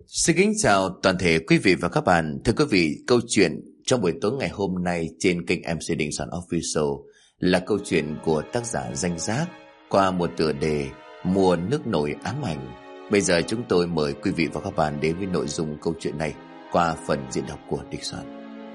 Xin kính chào toàn thể quý vị và các bạn. Thưa quý vị, câu chuyện trong buổi tối ngày hôm nay trên kênh MC Đình Soạn Official là câu chuyện của tác giả Danh Giác qua một tựa đề Mùa nước nổi ám ảnh. Bây giờ chúng tôi mời quý vị và các bạn đến với nội dung câu chuyện này qua phần diễn đọc của Đình Soạn.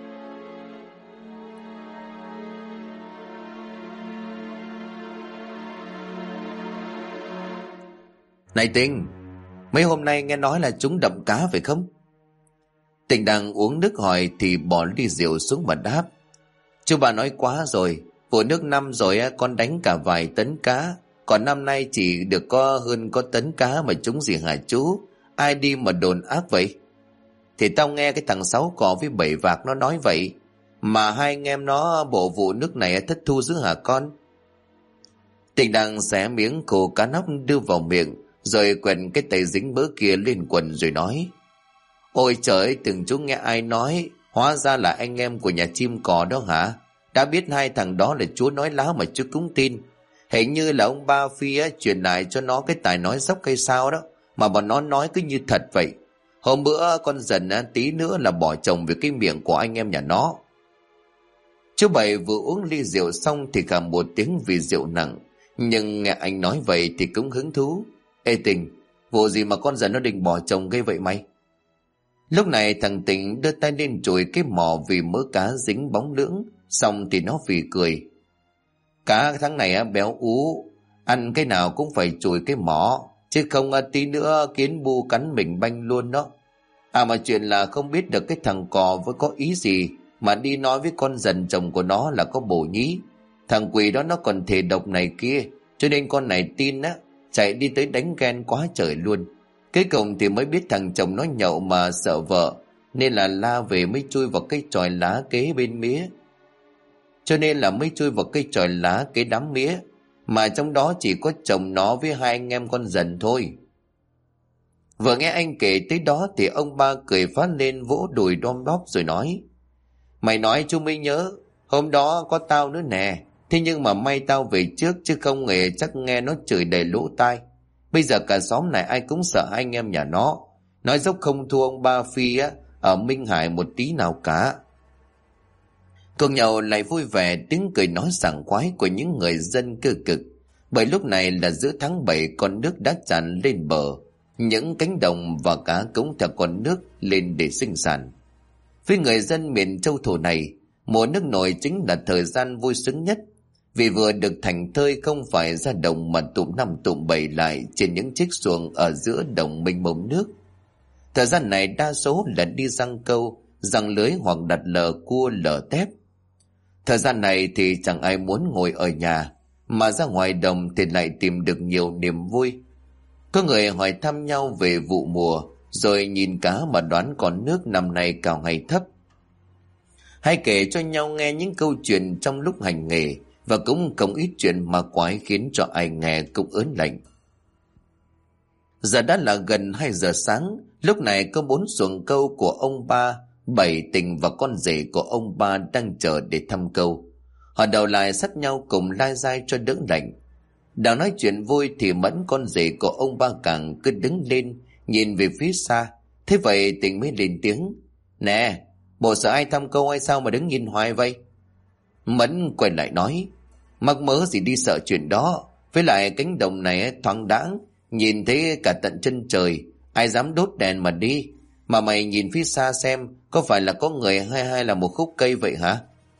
Này Tình, mấy hôm nay nghe nói là chúng đậm cá phải không? Tình đang uống nước hỏi thì bỏ ly rượu xuống mà đáp. Chú bà nói quá rồi, vụ nước năm rồi con đánh cả vài tấn cá, còn năm nay chỉ được có tấn cá mà chúng gì hả chú? Ai đi mà đồn ác vậy? Thì tao nghe cái thằng Sáu Cò với Bảy Vạc nó nói vậy, mà hai anh em nó bộ vụ nước này thất thu dữ hả con? Tình đang xé miếng khô cá nóc đưa vào miệng, rồi quẹt cái tay dính bớ kia lên quần rồi nói. Ôi trời ơi, từng chú nghe ai nói, hóa ra là anh em của nhà chim cò đó hả? Đã biết hai thằng đó là chúa nói láo mà chú cũng tin. Hình như là ông Ba Phi truyền lại cho nó cái tài nói dốc hay sao đó, mà bọn nó nói cứ như thật vậy. Hôm bữa con dần tí nữa là bỏ chồng về cái miệng của anh em nhà nó. Chú Bảy vừa uống ly rượu xong thì cảm một tiếng vì rượu nặng, nhưng nghe anh nói vậy thì cũng hứng thú. Ê Tình, vụ gì mà con dần nó định bỏ chồng gây vậy mày? Lúc này thằng Tình đưa tay lên chùi cái mỏ vì mớ cá dính bóng lưỡng, xong thì nó phì cười. Cá tháng này béo ú, ăn cái nào cũng phải chùi cái mỏ, chứ không tí nữa kiến bu cắn mình banh luôn đó. À mà chuyện là không biết được cái thằng Cò với có ý gì mà đi nói với con dần chồng của nó là có bổ nhí. Thằng quỷ đó nó còn thề độc này kia, cho nên con này tin chạy đi tới đánh ghen quá trời luôn. Cuối cùng thì mới biết thằng chồng nó nhậu mà sợ vợ, nên là la về mới chui vào cây chòi lá kế bên mía. Cho nên là mới chui vào cây chòi lá kế đám mía, mà trong đó chỉ có chồng nó với hai anh em con dần thôi. Vừa nghe anh kể tới đó thì ông Ba cười phát lên vỗ đùi đom đóp rồi nói. Mày nói chú mới nhớ, hôm đó có tao nữa nè. Thế nhưng mà may tao về trước, chứ không ngờ chắc nghe nó chửi đầy lỗ tai. Bây giờ cả xóm này ai cũng sợ anh em nhà nó. Nói dốc không thua ông Ba Phi ở Minh Hải một tí nào cả. Cùng nhau lại vui vẻ tiếng cười nói sảng khoái của những người dân cơ cực. Bởi lúc này là giữa tháng 7, con nước đã tràn lên bờ. Những cánh đồng và cá cũng theo con nước lên để sinh sản. Với người dân miền châu thổ này, mùa nước nổi chính là thời gian vui sướng nhất. Vì vừa được thành thơi không phải ra đồng mà tụm năm tụm bảy lại trên những chiếc xuồng ở giữa đồng mênh mông nước. Thời gian này đa số là đi giăng câu, giăng lưới hoặc đặt lờ cua lờ tép. Thời gian này thì chẳng ai muốn ngồi ở nhà, mà ra ngoài đồng thì lại tìm được nhiều niềm vui. Có người hỏi thăm nhau về vụ mùa, rồi nhìn cá mà đoán con nước năm nay cao hay thấp. Hay kể cho nhau nghe những câu chuyện trong lúc hành nghề, và cũng không ít chuyện ma quái khiến cho ai nghe cũng ớn lạnh. Giờ đã là gần 2 giờ sáng, lúc này có 4 xuồng câu của ông Ba, Bảy, Tình và con rể của ông Ba đang chờ để thăm câu. Họ đầu lại sát nhau cùng lai dai cho đỡ lạnh. Đang nói chuyện vui thì Mẫn, con rể của ông Ba, càng cứ đứng lên nhìn về phía xa. Thế vậy Tình mới lên tiếng. Nè, bộ sợ ai thăm câu hay sao mà đứng nhìn hoài vậy? Mẫn quay lại nói. Mắc mớ gì đi sợ chuyện đó. Với lại cánh đồng này thoáng đãng, nhìn thấy cả tận chân trời, ai dám đốt đèn mà đi. Mà mày nhìn phía xa xem, có phải là có người hay là một khúc cây vậy hả?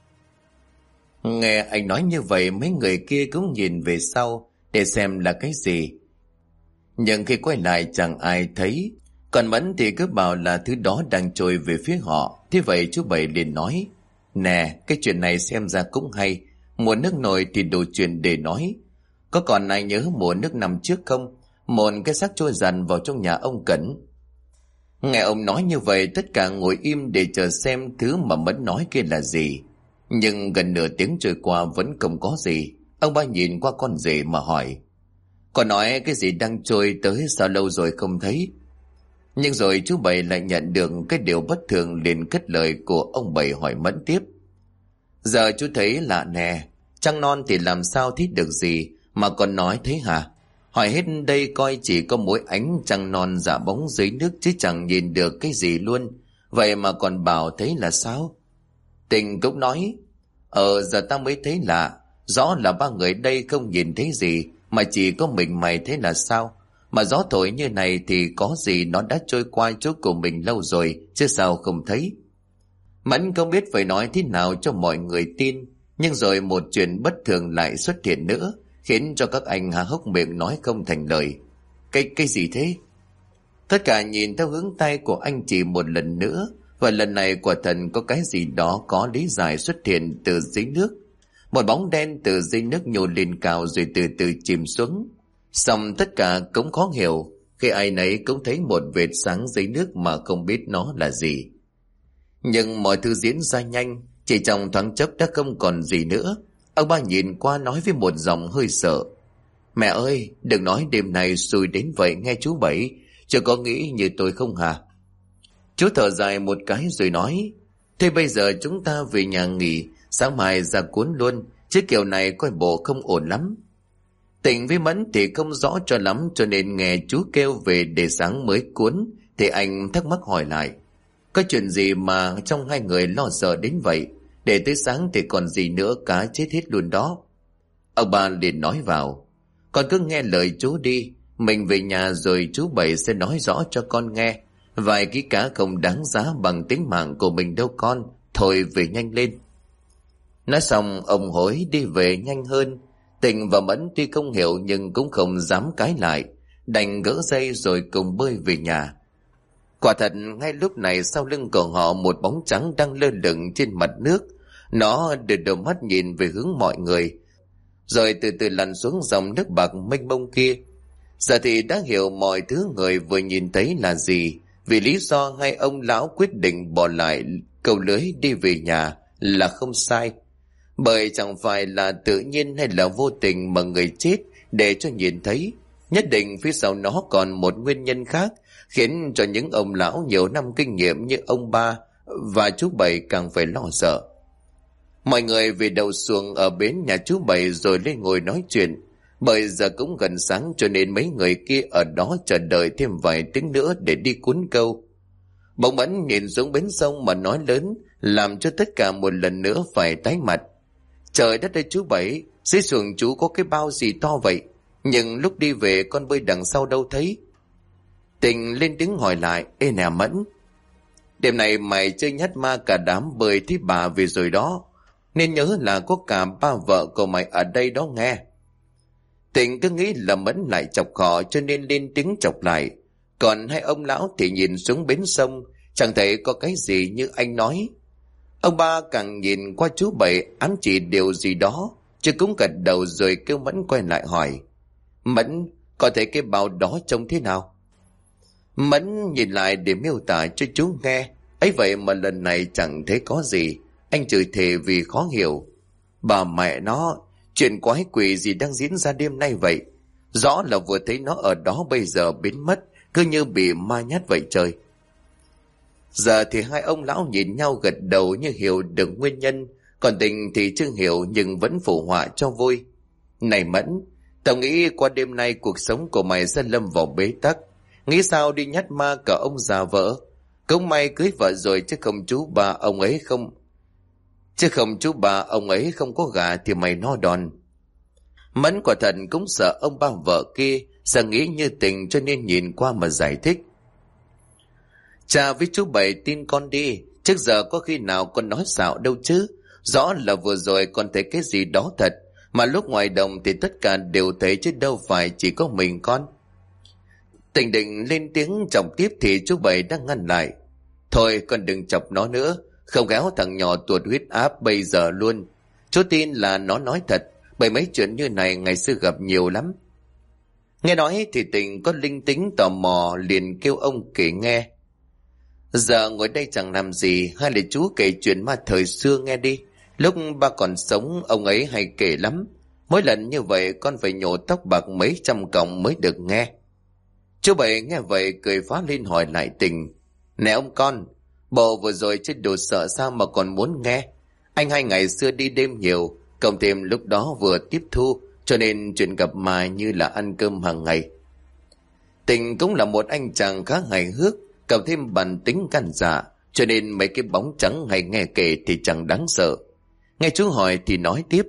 Nghe anh nói như vậy, mấy người kia cũng nhìn về sau để xem là cái gì. Nhưng khi quay lại chẳng ai thấy. Còn Mẫn thì cứ bảo là thứ đó đang trôi về phía họ. Thế vậy chú Bảy liền nói. Nè, cái chuyện này xem ra cũng hay. Mùa nước nổi thì đủ chuyện để nói. Có còn ai nhớ mùa nước năm trước không? Một cái xác trôi dần vào trong nhà ông Cẩn. Nghe ông nói như vậy, tất cả ngồi im để chờ xem thứ mà Mẫn nói kia là gì. Nhưng gần nửa tiếng trôi qua vẫn không có gì. Ông Ba nhìn qua con rể mà hỏi. Con nói cái gì đang trôi tới sao lâu rồi không thấy? Nhưng rồi chú Bảy lại nhận được cái điều bất thường, liền cất lời của ông Bảy hỏi Mẫn tiếp. Giờ chú thấy lạ nè, trăng non thì làm sao thích được gì mà còn nói thế hả? Hỏi hết đây coi chỉ có mỗi ánh trăng non dạ bóng dưới nước chứ chẳng nhìn được cái gì luôn. Vậy mà còn bảo thấy là sao? Tình cũng nói, giờ ta mới thấy lạ. Rõ là ba người đây không nhìn thấy gì, mà chỉ có mình mày thấy là sao? Mà gió thổi như này thì có gì nó đã trôi qua chỗ của mình lâu rồi, chứ sao không thấy? Mẫn không biết phải nói thế nào cho mọi người tin, nhưng rồi một chuyện bất thường lại xuất hiện nữa, khiến cho các anh há hốc miệng nói không thành lời. Cái gì thế? Tất cả nhìn theo hướng tay của anh chị một lần nữa, và lần này quả thật có cái gì đó có lý giải xuất hiện từ dưới nước. Một bóng đen từ dưới nước nhô lên cao rồi từ từ chìm xuống. Xong tất cả cũng khó hiểu, khi ai nấy cũng thấy một vệt sáng dưới nước mà không biết nó là gì. Nhưng mọi thứ diễn ra nhanh, chỉ trong thoáng chốc đã không còn gì nữa. Ông ba nhìn qua nói với một giọng hơi sợ, mẹ ơi, đừng nói đêm nay xui đến vậy nghe chú Bảy, chưa có nghĩ như tôi không hả? Chú thở dài một cái rồi nói, thế bây giờ chúng ta về nhà nghỉ, sáng mai ra cuốn luôn, chứ kiểu này coi bộ không ổn lắm. Tình với Mẫn thì không rõ cho lắm, cho nên nghe chú kêu về để sáng mới cuốn, thì anh thắc mắc hỏi lại, có chuyện gì mà trong hai người lo sợ đến vậy? Để tới sáng thì còn gì nữa, cá chết hết luôn đó. Ông ba liền nói vào, con cứ nghe lời chú đi, mình về nhà rồi chú Bảy sẽ nói rõ cho con nghe. Vài ký cá không đáng giá bằng tính mạng của mình đâu con, thôi về nhanh lên. Nói xong ông hối đi về nhanh hơn. Tình và Mẫn tuy không hiểu nhưng cũng không dám cãi lại, đành gỡ dây rồi cùng bơi về nhà. Quả thật ngay lúc này sau lưng của họ một bóng trắng đang lơ lửng trên mặt nước. Nó đưa đôi mắt nhìn về hướng mọi người, rồi từ từ lặn xuống dòng nước bạc mênh mông kia. Giờ thì đã hiểu mọi thứ người vừa nhìn thấy là gì, vì lý do hai ông lão quyết định bỏ lại câu lưới đi về nhà là không sai. Bởi chẳng phải là tự nhiên hay là vô tình mà người chết để cho nhìn thấy, nhất định phía sau nó còn một nguyên nhân khác, khiến cho những ông lão nhiều năm kinh nghiệm như ông ba và chú Bảy càng phải lo sợ. Mọi người về đầu xuồng ở bến nhà chú Bảy rồi lên ngồi nói chuyện. Bởi giờ cũng gần sáng cho nên mấy người kia ở đó chờ đợi thêm vài tiếng nữa để đi cuốn câu. Bỗng Mẫn nhìn xuống bến sông mà nói lớn, làm cho tất cả một lần nữa phải tái mặt. Trời đất ơi chú Bảy, dưới xuồng chú có cái bao gì to vậy? Nhưng lúc đi về con bơi đằng sau đâu thấy. Tình lên tiếng hỏi lại, ê nè Mẫn, đêm này mày chơi nhát ma cả đám bơi thấy bà về rồi đó, nên nhớ là có cả ba vợ của mày ở đây đó nghe. Tình cứ nghĩ là Mẫn lại chọc họ cho nên lên tiếng chọc lại. Còn hai ông lão thì nhìn xuống bến sông, chẳng thấy có cái gì như anh nói. Ông ba càng nhìn qua chú Bảy ám chỉ điều gì đó, chứ cũng gật đầu rồi kêu Mẫn quay lại hỏi, Mẫn, có thấy cái bao đó trông thế nào? Mẫn nhìn lại để miêu tả cho chú nghe, ấy vậy mà lần này chẳng thấy có gì. Anh chửi thề vì khó hiểu. Bà mẹ nó, chuyện quái quỷ gì đang diễn ra đêm nay vậy? Rõ là vừa thấy nó ở đó bây giờ biến mất, cứ như bị ma nhát vậy trời. Giờ thì hai ông lão nhìn nhau gật đầu như hiểu được nguyên nhân, còn Tình thì chưa hiểu nhưng vẫn phụ họa cho vui. Này Mẫn, tao nghĩ qua đêm nay cuộc sống của mày sẽ lâm vào bế tắc. Nghĩ sao đi nhát ma cả ông già vợ? Cũng may cưới vợ rồi chứ không chú bà ông ấy không có gà thì mày no đòn. Mẫn quả thật cũng sợ ông ba vợ kia sẽ nghĩ như Tình cho nên nhìn qua mà giải thích. Cha với chú Bảy tin con đi, trước giờ có khi nào con nói xạo đâu chứ. Rõ là vừa rồi con thấy cái gì đó thật, mà lúc ngoài đồng thì tất cả đều thấy chứ đâu phải chỉ có mình con. Tình định lên tiếng chọc tiếp thì chú Bảy đang ngăn lại. Thôi con đừng chọc nó nữa, không khéo thằng nhỏ tuột huyết áp bây giờ luôn. Chú tin là nó nói thật, bởi mấy chuyện như này ngày xưa gặp nhiều lắm. Nghe nói thì Tình có linh tính tò mò liền kêu ông kể nghe. Giờ ngồi đây chẳng làm gì, hay là chú kể chuyện ma thời xưa nghe đi. Lúc ba còn sống ông ấy hay kể lắm. Mỗi lần như vậy con phải nhổ tóc bạc mấy trăm cọng mới được nghe. Chú Bảy nghe vậy cười phá lên hỏi lại Tình. Nè ông con, bộ vừa rồi chết đồ sợ sao mà còn muốn nghe? Anh hai ngày xưa đi đêm nhiều, cộng thêm lúc đó vừa tiếp thu cho nên chuyện gặp ma như là ăn cơm hàng ngày. Tình cũng là một anh chàng khá hài hước, cộng thêm bản tính gan dạ, cho nên mấy cái bóng trắng hay nghe kể thì chẳng đáng sợ. Nghe chú hỏi thì nói tiếp: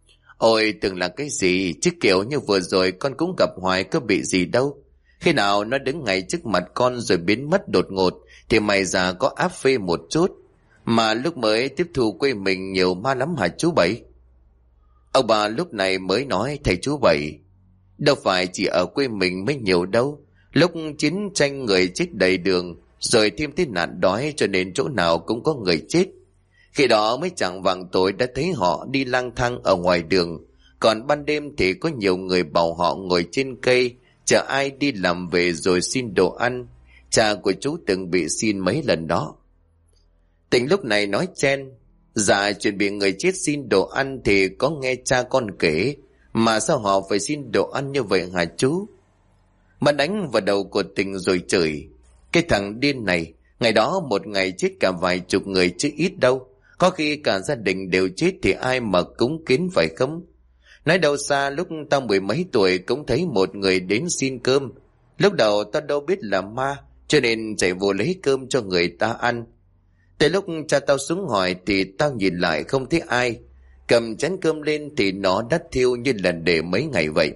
Ôi tưởng là cái gì, chứ kiểu như vừa rồi con cũng gặp hoài có bị gì đâu. Khi nào nó đứng ngay trước mặt con rồi biến mất đột ngột thì mày già có áp phê một chút. Mà lúc mới tiếp thu quê mình nhiều ma lắm hả chú Bảy? Ông bà lúc này mới nói: Thầy chú Bảy, đâu phải chỉ ở quê mình mới nhiều đâu. Lúc chiến tranh người chết đầy đường, rồi thêm cái nạn đói cho nên chỗ nào cũng có người chết. Khi đó mới chẳng vàng tối đã thấy họ đi lang thang ở ngoài đường. Còn ban đêm thì có nhiều người bảo họ ngồi trên cây chờ ai đi làm về rồi xin đồ ăn. Cha của chú từng bị xin mấy lần đó. Tình lúc này nói chen: Dạ chuyện bị người chết xin đồ ăn thì có nghe cha con kể, mà sao họ phải xin đồ ăn như vậy hả chú? Mà đánh vào đầu của Tình rồi chửi: Cái thằng điên này, ngày đó một ngày chết cả vài chục người chứ ít đâu. Có khi cả gia đình đều chết thì ai mà cúng kiến phải không? Nói đâu xa lúc tao 10 mấy tuổi cũng thấy một người đến xin cơm. Lúc đầu tao đâu biết là ma, cho nên chạy vô lấy cơm cho người ta ăn. Tới lúc cha tao xuống hỏi thì tao nhìn lại không thấy ai. Cầm chén cơm lên thì nó đã thiêu như lần để mấy ngày vậy.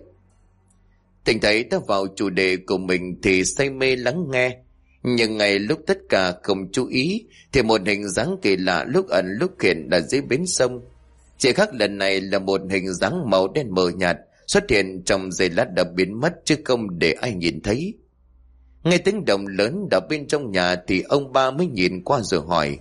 Tình thấy ta vào chủ đề của mình thì say mê lắng nghe. Nhưng ngày lúc tất cả không chú ý thì một hình dáng kỳ lạ lúc ẩn lúc hiện ở dưới bến sông. Chỉ khác lần này là một hình dáng màu đen mờ nhạt xuất hiện trong giây lát đã biến mất chứ không để ai nhìn thấy. Nghe tiếng động lớn ở bên trong nhà thì ông ba mới nhìn qua rồi hỏi: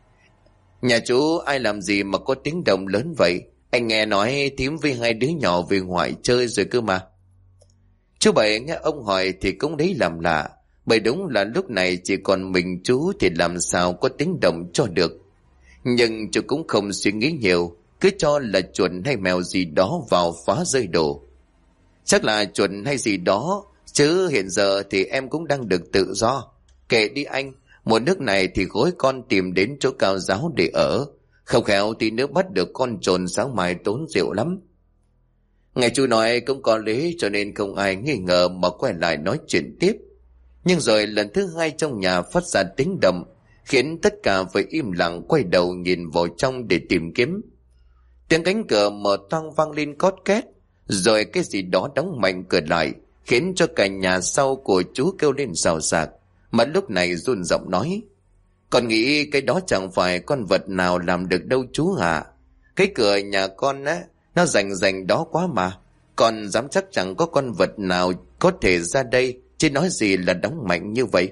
Nhà chú ai làm gì mà có tiếng động lớn vậy? Anh nghe nói thím với hai đứa nhỏ về ngoại chơi rồi cơ mà. Chú Bảy nghe ông hỏi thì cũng lấy làm lạ, bởi đúng là lúc này chỉ còn mình chú thì làm sao có tiếng động cho được. Nhưng chú cũng không suy nghĩ nhiều, cứ cho là chuột hay mèo gì đó vào phá rơi đồ. Chắc là chuột hay gì đó, chứ hiện giờ thì em cũng đang được tự do. Kệ đi anh, mùa nước này thì gối con tìm đến chỗ cao giáo để ở. Không khéo tí nữa bắt được con trồn sáng mai tốn rượu lắm. Nghe chú nói cũng có lý cho nên không ai nghi ngờ mà quay lại nói chuyện tiếp. Nhưng rồi lần thứ hai trong nhà phát ra tiếng động, khiến tất cả phải im lặng quay đầu nhìn vào trong để tìm kiếm. Tiếng cánh cửa mở toang vang lên cót két, rồi cái gì đó đóng mạnh cửa lại, khiến cho cả nhà sau của chú kêu lên xào xạc. Mà lúc này run giọng nói: Con nghĩ cái đó chẳng phải con vật nào làm được đâu chú hả? Cái cửa nhà con á, nó rành đó quá mà. Con dám chắc chẳng có con vật nào có thể ra đây, chứ nói gì là đóng mạnh như vậy.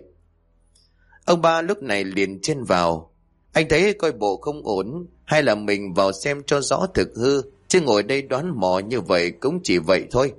Ông ba lúc này liền chen vào: Anh thấy coi bộ không ổn, hay là mình vào xem cho rõ thực hư, chứ ngồi đây đoán mò như vậy cũng chỉ vậy thôi.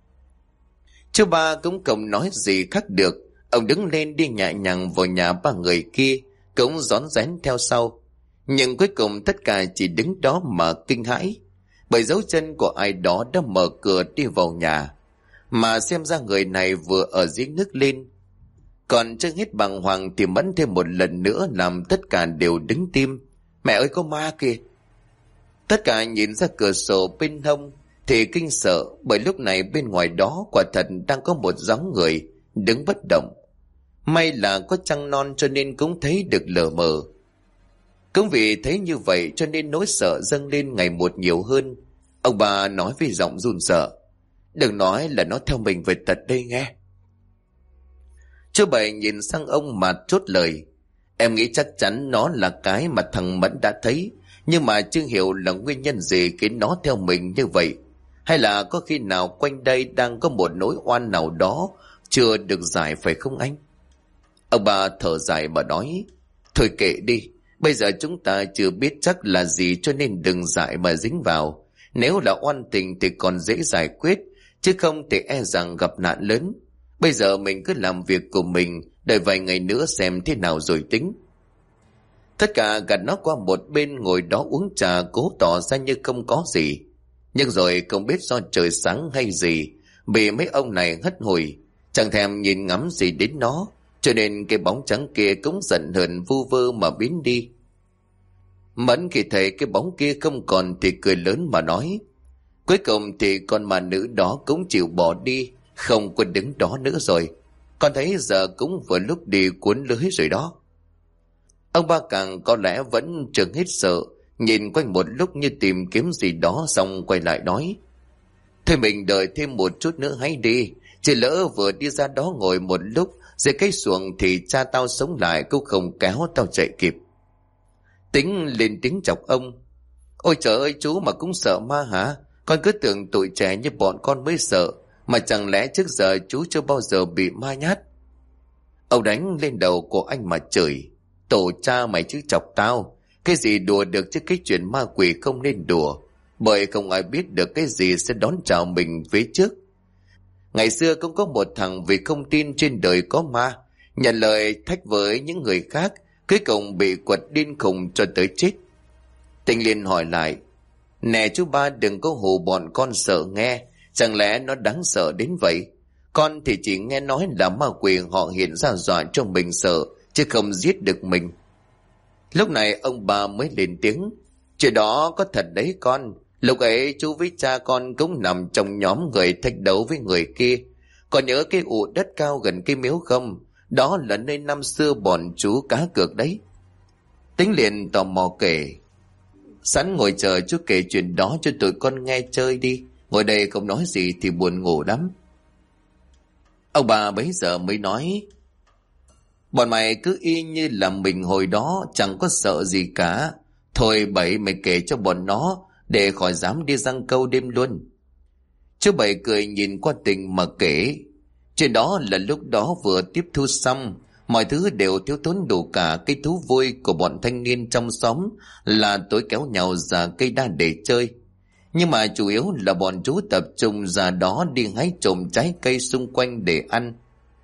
Chú ba cũng không nói gì khác được. Ông đứng lên đi nhẹ nhàng vào nhà ba người kia, cũng rón rén theo sau. Nhưng cuối cùng tất cả chỉ đứng đó mà kinh hãi, bởi dấu chân của ai đó đã mở cửa đi vào nhà. Mà xem ra người này vừa ở dưới nước lên. Còn chưa hết bàng hoàng thì Mẫn thêm một lần nữa làm tất cả đều đứng tim. Mẹ ơi có ma kìa! Tất cả nhìn ra cửa sổ bên hông thì kinh sợ, bởi lúc này bên ngoài đó quả thật đang có một dáng người đứng bất động. May là có trăng non cho nên cũng thấy được lờ mờ. Cũng vì thấy như vậy cho nên nỗi sợ dâng lên ngày một nhiều hơn. Ông bà nói với giọng run sợ: Đừng nói là nó theo mình về tận đây nghe. Chú Bảy nhìn sang ông mà chốt lời: Em nghĩ chắc chắn nó là cái mà thằng Mẫn đã thấy, nhưng mà chưa hiểu là nguyên nhân gì khiến nó theo mình như vậy. Hay là có khi nào quanh đây đang có một nỗi oan nào đó chưa được giải phải không anh? Ông bà thở dài mà nói: Thôi kệ đi, bây giờ chúng ta chưa biết chắc là gì cho nên đừng dại mà dính vào. Nếu là oan tình thì còn dễ giải quyết, chứ không thì e rằng gặp nạn lớn. Bây giờ mình cứ làm việc của mình, đợi vài ngày nữa xem thế nào rồi tính. Tất cả gạt nó qua một bên ngồi đó uống trà, cố tỏ ra như không có gì. Nhưng rồi không biết do trời sáng hay gì, bị mấy ông này hất hủi, chẳng thèm nhìn ngắm gì đến nó, cho nên cái bóng trắng kia cũng giận hờn vu vơ mà biến đi. Mẫn khi thấy cái bóng kia không còn thì cười lớn mà nói: Cuối cùng thì con ma nữ đó cũng chịu bỏ đi, không có đứng đó nữa rồi. Con thấy giờ cũng vừa lúc đi cuốn lưới rồi đó. Ông Ba Càng có lẽ vẫn chưa hết sợ, nhìn quanh một lúc như tìm kiếm gì đó, xong quay lại nói: thôi mình đợi thêm một chút nữa hãy đi, chứ lỡ vừa đi ra đó ngồi một lúc dưới cái xuồng thì cha tao sống lại cũng không kéo tao chạy kịp. Tính lên tiếng chọc ông: ôi trời ơi, chú mà cũng sợ ma hả? Con cứ tưởng tụi trẻ như bọn con mới sợ, mà chẳng lẽ trước giờ chú chưa bao giờ bị ma nhát? Ông đánh lên đầu của anh mà chửi: tổ cha mày chứ chọc tao, cái gì đùa được chứ cái chuyện ma quỷ không nên đùa, bởi không ai biết được cái gì sẽ đón chào mình phía trước. Ngày xưa cũng có một thằng vì không tin trên đời có ma, nhận lời thách với những người khác, cuối cùng bị quật điên khùng cho tới chết. Tinh Liên hỏi lại: nè chú Ba, đừng có hù bọn con sợ nghe, chẳng lẽ nó đáng sợ đến vậy? Con thì chỉ nghe nói là ma quỷ họ hiện ra dọa cho mình sợ, chứ không giết được mình. Lúc này ông Ba mới lên tiếng: chuyện đó có thật đấy con. Lúc ấy chú với cha con cũng nằm trong nhóm người thách đấu với người kia. Còn nhớ cái ụ đất cao gần cái miếu không? Đó là nơi năm xưa bọn chú cá cược đấy. Tính liền tò mò kể: sẵn ngồi chờ chú kể chuyện đó cho tụi con nghe chơi đi, ngồi đây không nói gì thì buồn ngủ lắm. Ông bà bấy giờ mới nói: bọn mày cứ y như là mình hồi đó, chẳng có sợ gì cả. Thôi Bảy mày kể cho bọn nó, để khỏi dám đi giăng câu đêm luôn. Chú Bảy cười nhìn qua Tình mà kể: chuyện đó là lúc đó vừa tiếp thu xong, mọi thứ đều thiếu thốn đủ cả. Cái thú vui của bọn thanh niên trong xóm là tối kéo nhau ra cây đa để chơi, nhưng mà chủ yếu là bọn chú tập trung ra đó đi hái trộm trái cây xung quanh để ăn.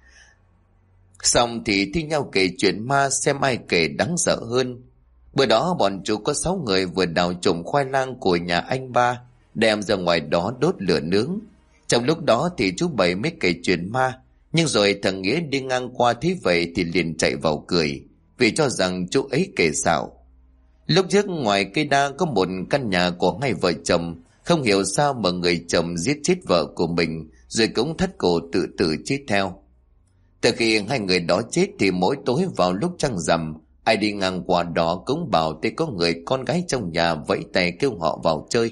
Xong thì thi nhau kể chuyện ma xem ai kể đáng sợ hơn. Bữa đó bọn chú có 6 người vừa đào trộm khoai lang của nhà anh Ba, đem ra ngoài đó đốt lửa nướng. Trong lúc đó thì chú Bảy mới kể chuyện ma, nhưng rồi thằng Nghĩa đi ngang qua thấy vậy thì liền chạy vào cười, vì cho rằng chú ấy kể xạo. Lúc trước ngoài cây đa có một căn nhà của hai vợ chồng, không hiểu sao mà người chồng giết chết vợ của mình, rồi cũng thắt cổ tự tử chết theo. Từ khi hai người đó chết thì mỗi tối vào lúc trăng rằm, ai đi ngang qua đó cũng bảo thấy có người con gái trong nhà vẫy tay kêu họ vào chơi.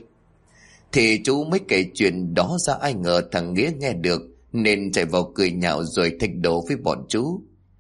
Thì chú mới kể chuyện đó ra, ai ngờ thằng Nghĩa nghe được nên chạy vào cười nhạo rồi thách đố với bọn chú.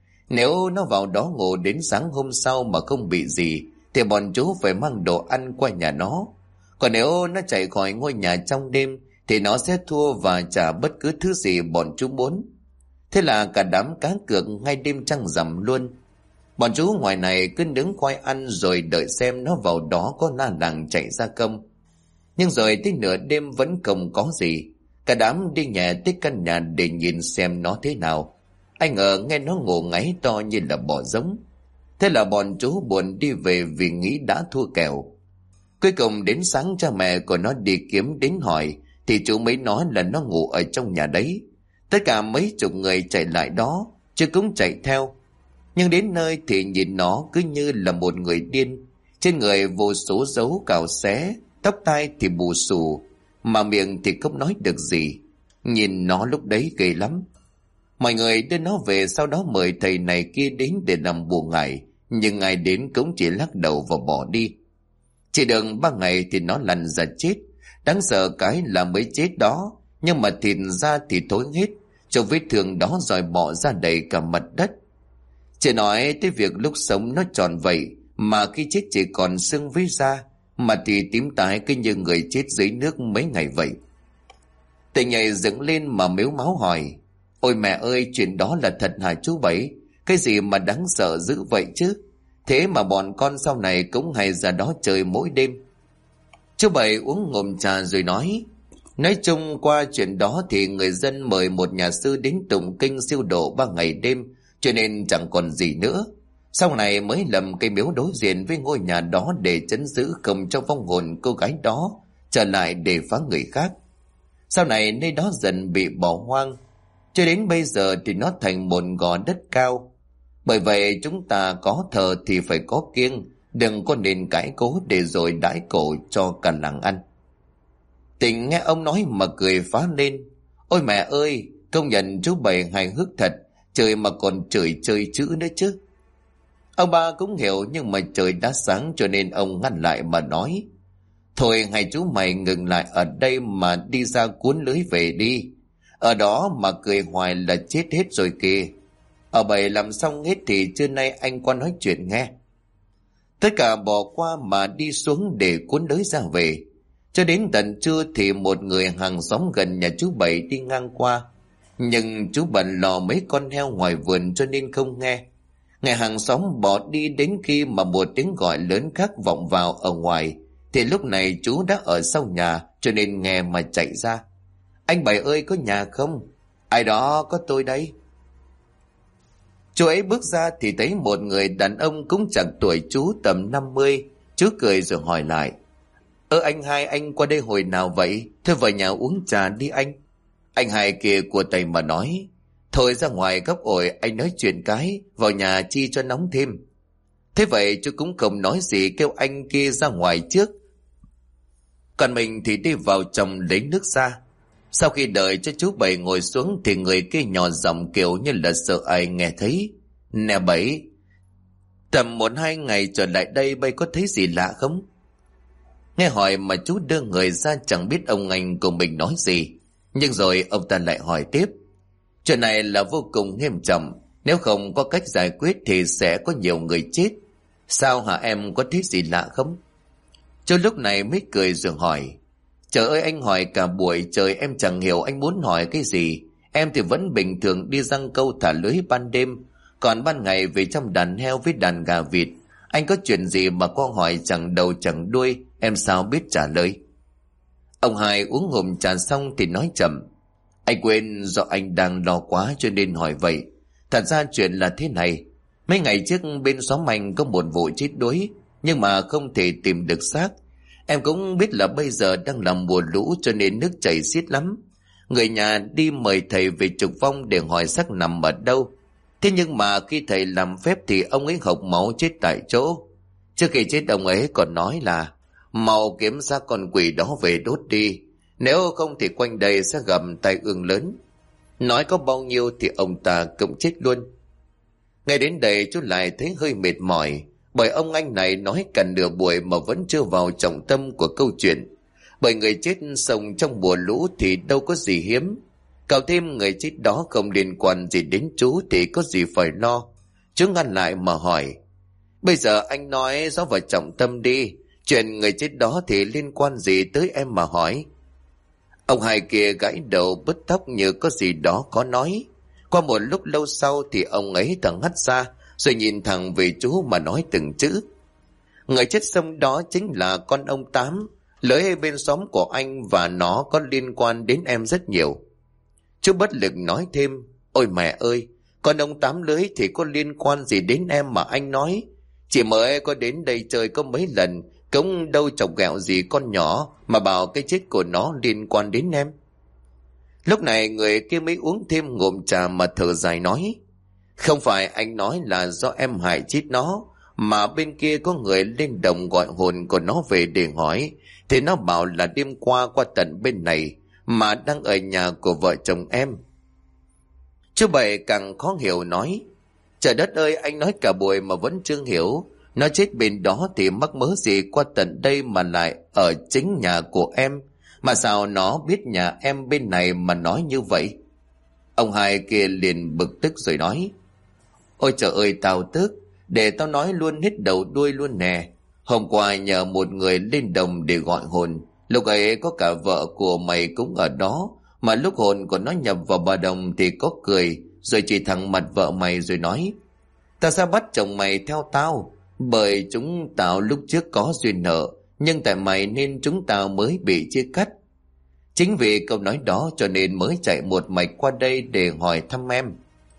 Nếu nó vào đó ngủ đến sáng hôm sau mà không bị gì thì bọn chú phải mang đồ ăn qua nhà nó. Còn nếu nó chạy khỏi ngôi nhà trong đêm thì nó sẽ thua và trả bất cứ thứ gì bọn chú muốn. Thế là cả đám cá cược ngay đêm trăng rằm luôn. Bọn chú ngoài này cứ nướng khoai ăn rồi đợi xem nó vào đó có la làng chạy ra công. Nhưng rồi tới nửa đêm vẫn không có gì. Cả đám đi nhẹ tới căn nhà để nhìn xem nó thế nào. Ai ngờ nghe nó ngủ ngáy to như là bò giống. Thế là bọn chú buồn đi về vì nghĩ đã thua kèo. Cuối cùng đến sáng cha mẹ của nó đi kiếm đến hỏi thì chú mới nói là nó ngủ ở trong nhà đấy. Tất cả mấy chục người chạy lại đó, chứ cũng chạy theo. Nhưng đến nơi thì nhìn nó cứ như là một người điên. Trên người vô số dấu cào xé, tóc tai thì bù xù, mà miệng thì không nói được gì. Nhìn nó lúc đấy ghê lắm. Mọi người đưa nó về, sau đó mời thầy này kia đến để làm bùa ngải, nhưng ai đến cũng chỉ lắc đầu và bỏ đi. Chỉ được 3 ngày thì nó lăn ra chết. Đáng sợ cái là mới chết đó, nhưng mà thịt da thì thối hết, trong vết thương đó rồi bỏ ra đầy cả mặt đất. Chỉ nói tới việc lúc sống nó tròn vậy, mà khi chết chỉ còn xương với da, mà thì tím tái cứ như người chết dưới nước mấy ngày vậy. Tình nhảy dựng lên mà mếu máu hỏi: ôi mẹ ơi, chuyện đó là thật hả chú Bảy? Cái gì mà đáng sợ dữ vậy chứ? Thế mà bọn con sau này cũng hay ra đó chơi mỗi đêm. Chú Bảy uống ngụm trà rồi nói chung qua chuyện đó thì người dân mời một nhà sư đến tụng kinh siêu độ 3 ngày đêm, cho nên chẳng còn gì nữa. Sau này mới lầm cây miếu đối diện với ngôi nhà đó để trấn giữ không cho vong hồn cô gái đó trở lại để phá người khác. Sau này nơi đó dần bị bỏ hoang, cho đến bây giờ thì nó thành một gò đất cao. Bởi vậy chúng ta có thờ thì phải có kiêng, đừng có nên cãi cố để rồi đãi cổ cho cả làng ăn. Tình nghe ông nói mà cười phá lên. Ôi mẹ ơi, công nhận chú Bảy hài hước thật, trời mà còn chửi chơi chữ nữa chứ. Ông ba cũng hiểu, nhưng mà trời đã sáng cho nên ông ngăn lại mà nói: Thôi hai chú mày ngừng lại ở đây mà đi ra cuốn lưới về đi. Ở đó mà cười hoài là chết hết rồi kìa. Ở Bảy làm xong hết thì trưa nay anh qua nói chuyện nghe. Tất cả bỏ qua mà đi xuống để cuốn lưới ra về. Cho đến tận trưa thì một người hàng xóm gần nhà chú Bảy đi ngang qua. Nhưng chú bận lò mấy con heo ngoài vườn cho nên không nghe. Người hàng xóm bỏ đi đến khi mà một tiếng gọi lớn khác vọng vào ở ngoài. Thì lúc này chú đã ở sau nhà cho nên nghe mà chạy ra. Anh Bảy ơi, có nhà không? Ai đó? Có tôi đây. Chú ấy bước ra thì thấy một người đàn ông cũng chẳng tuổi chú, tầm 50. Chú cười rồi hỏi lại: anh hai, anh qua đây hồi nào vậy? Thôi vào nhà uống trà đi anh. Anh hai kia của tay mà nói: Thôi ra ngoài góc ổi anh nói chuyện cái, vào nhà chi cho nóng thêm. Thế vậy chú cũng không nói gì, kêu anh kia ra ngoài trước. Còn mình thì đi vào trong lấy nước ra. Sau khi đợi cho chú Bảy ngồi xuống thì người kia nhỏ giọng kiểu như là sợ ai nghe thấy: Nè Bảy, tầm 1-2 ngày trở lại đây bay có thấy gì lạ không? Nghe hỏi mà chú đưa người ra, chẳng biết ông anh của mình nói gì. Nhưng rồi ông ta lại hỏi tiếp: Chuyện này là vô cùng nghiêm trọng, nếu không có cách giải quyết thì sẽ có nhiều người chết. Sao hả em, có thấy gì lạ không? Chú lúc này mới cười rồi hỏi: Trời ơi, anh hỏi cả buổi trời em chẳng hiểu anh muốn hỏi cái gì. Em thì vẫn bình thường đi giăng câu thả lưới ban đêm, còn ban ngày về trong đàn heo với đàn gà vịt. Anh có chuyện gì mà con hỏi chẳng đầu chẳng đuôi, em sao biết trả lời. Ông hai uống ngụm trà xong thì nói chậm: Anh quên, do anh đang lo quá cho nên hỏi vậy. Thật ra chuyện là thế này. Mấy ngày trước bên xóm anh có một vụ chết đuối, nhưng mà không thể tìm được xác. Em cũng biết là bây giờ đang là mùa lũ cho nên nước chảy xiết lắm. Người nhà đi mời thầy về trục vong để hỏi xác nằm ở đâu. Thế nhưng mà khi thầy làm phép thì ông ấy hộc máu chết tại chỗ. Trước khi chết ông ấy còn nói là: Mau kiếm xác con quỷ đó về đốt đi, nếu không thì quanh đây sẽ gặp tai ương lớn. Nói có bao nhiêu thì ông ta cũng chết luôn. Ngay đến đây chú lại thấy hơi mệt mỏi, bởi ông anh này nói cả nửa buổi mà vẫn chưa vào trọng tâm của câu chuyện. Bởi người chết sống trong mùa lũ thì đâu có gì hiếm. Cậu thêm người chết đó không liên quan gì đến chú thì có gì phải lo. Chú ngăn lại mà hỏi: Bây giờ anh nói rõ vào trọng tâm đi, chuyện người chết đó thì liên quan gì tới em mà hỏi. Ông hai kia gãi đầu bứt tóc như có gì đó có nói. Qua một lúc lâu sau thì ông ấy thở hắt ra, rồi nhìn thẳng về chú mà nói từng chữ: Người chết xong đó chính là con ông Tám, lưới bên xóm của anh, và nó có liên quan đến em rất nhiều. Chú bất lực nói thêm: Ôi mẹ ơi, con ông Tám lưới thì có liên quan gì đến em mà anh nói. Chị mới có đến đây chơi có mấy lần, cũng đâu chọc ghẹo gì con nhỏ mà bảo cái chết của nó liên quan đến em. Lúc này người kia mới uống thêm ngụm trà mà thở dài nói: Không phải anh nói là do em hại chết nó, mà bên kia có người lên đồng gọi hồn của nó về để hỏi, thì nó bảo là đêm qua tận bên này mà đang ở nhà của vợ chồng em. Chú Bảy càng khó hiểu nói: Trời đất ơi, anh nói cả buổi mà vẫn chưa hiểu. Nó chết bên đó thì mắc mớ gì qua tận đây mà lại ở chính nhà của em. Mà sao nó biết nhà em bên này mà nói như vậy? Ông hai kia liền bực tức rồi nói: Ôi trời ơi, tao tức, để tao nói luôn hết đầu đuôi luôn nè. Hôm qua nhờ một người lên đồng để gọi hồn, lúc ấy có cả vợ của mày cũng ở đó, mà lúc hồn của nó nhập vào bà đồng thì có cười, rồi chỉ thẳng mặt vợ mày rồi nói: Tao sẽ bắt chồng mày theo tao, bởi chúng tao lúc trước có duyên nợ, nhưng tại mày nên chúng tao mới bị chia cắt. Chính vì câu nói đó cho nên mới chạy một mạch qua đây để hỏi thăm em.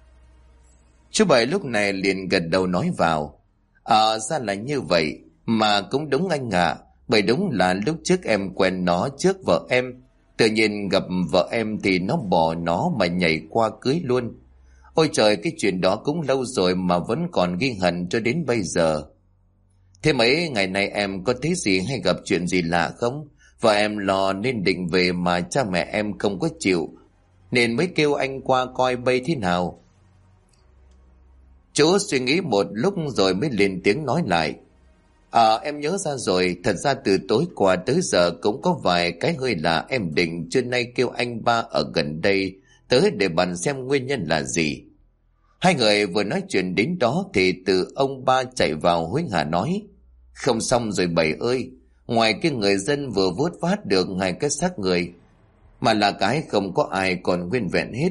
Chú Bảy lúc này liền gật đầu nói vào: Ra là như vậy, mà cũng đúng anh ạ. Bởi đúng là lúc trước em quen nó trước vợ em, tự nhiên gặp vợ em thì nó bỏ nó mà nhảy qua cưới luôn. Ôi trời, cái chuyện đó cũng lâu rồi mà vẫn còn ghi hận cho đến bây giờ. Thế mấy ngày nay em có thấy gì hay gặp chuyện gì lạ không? Vợ em lo nên định về mà cha mẹ em không có chịu, nên mới kêu anh qua coi bây thế nào. Chú suy nghĩ một lúc rồi mới lên tiếng nói lại. Em nhớ ra rồi, thật ra từ tối qua tới giờ cũng có vài cái hơi lạ. Em định trưa nay kêu anh ba ở gần đây tới để bàn xem nguyên nhân là gì. Hai người vừa nói chuyện đến đó thì từ ông ba chạy vào hối hả nói: Không xong rồi Bảy ơi, ngoài cái người dân vừa vuốt vát được 2 cái xác người, mà là cái không có ai còn nguyên vẹn hết.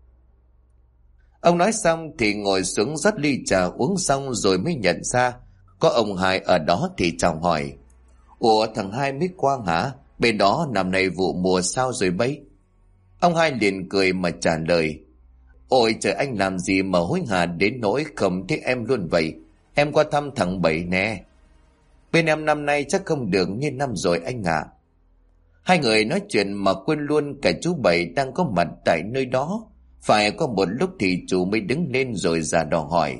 Ông nói xong thì ngồi xuống rót ly trà uống xong rồi mới nhận ra có ông Hai ở đó thì chào hỏi: Ủa thằng Hai mới qua hả? Bên đó năm nay vụ mùa sao rồi bấy? Ông Hai liền cười mà trả lời: Ôi trời, anh làm gì mà hối hả đến nỗi không thích em luôn vậy? Em qua thăm thằng Bảy nè. Bên em năm nay chắc không được như năm rồi anh ạ. Hai người nói chuyện mà quên luôn cả chú Bảy đang có mặt tại nơi đó. Phải có một lúc thì chú mới đứng lên rồi ra đò hỏi: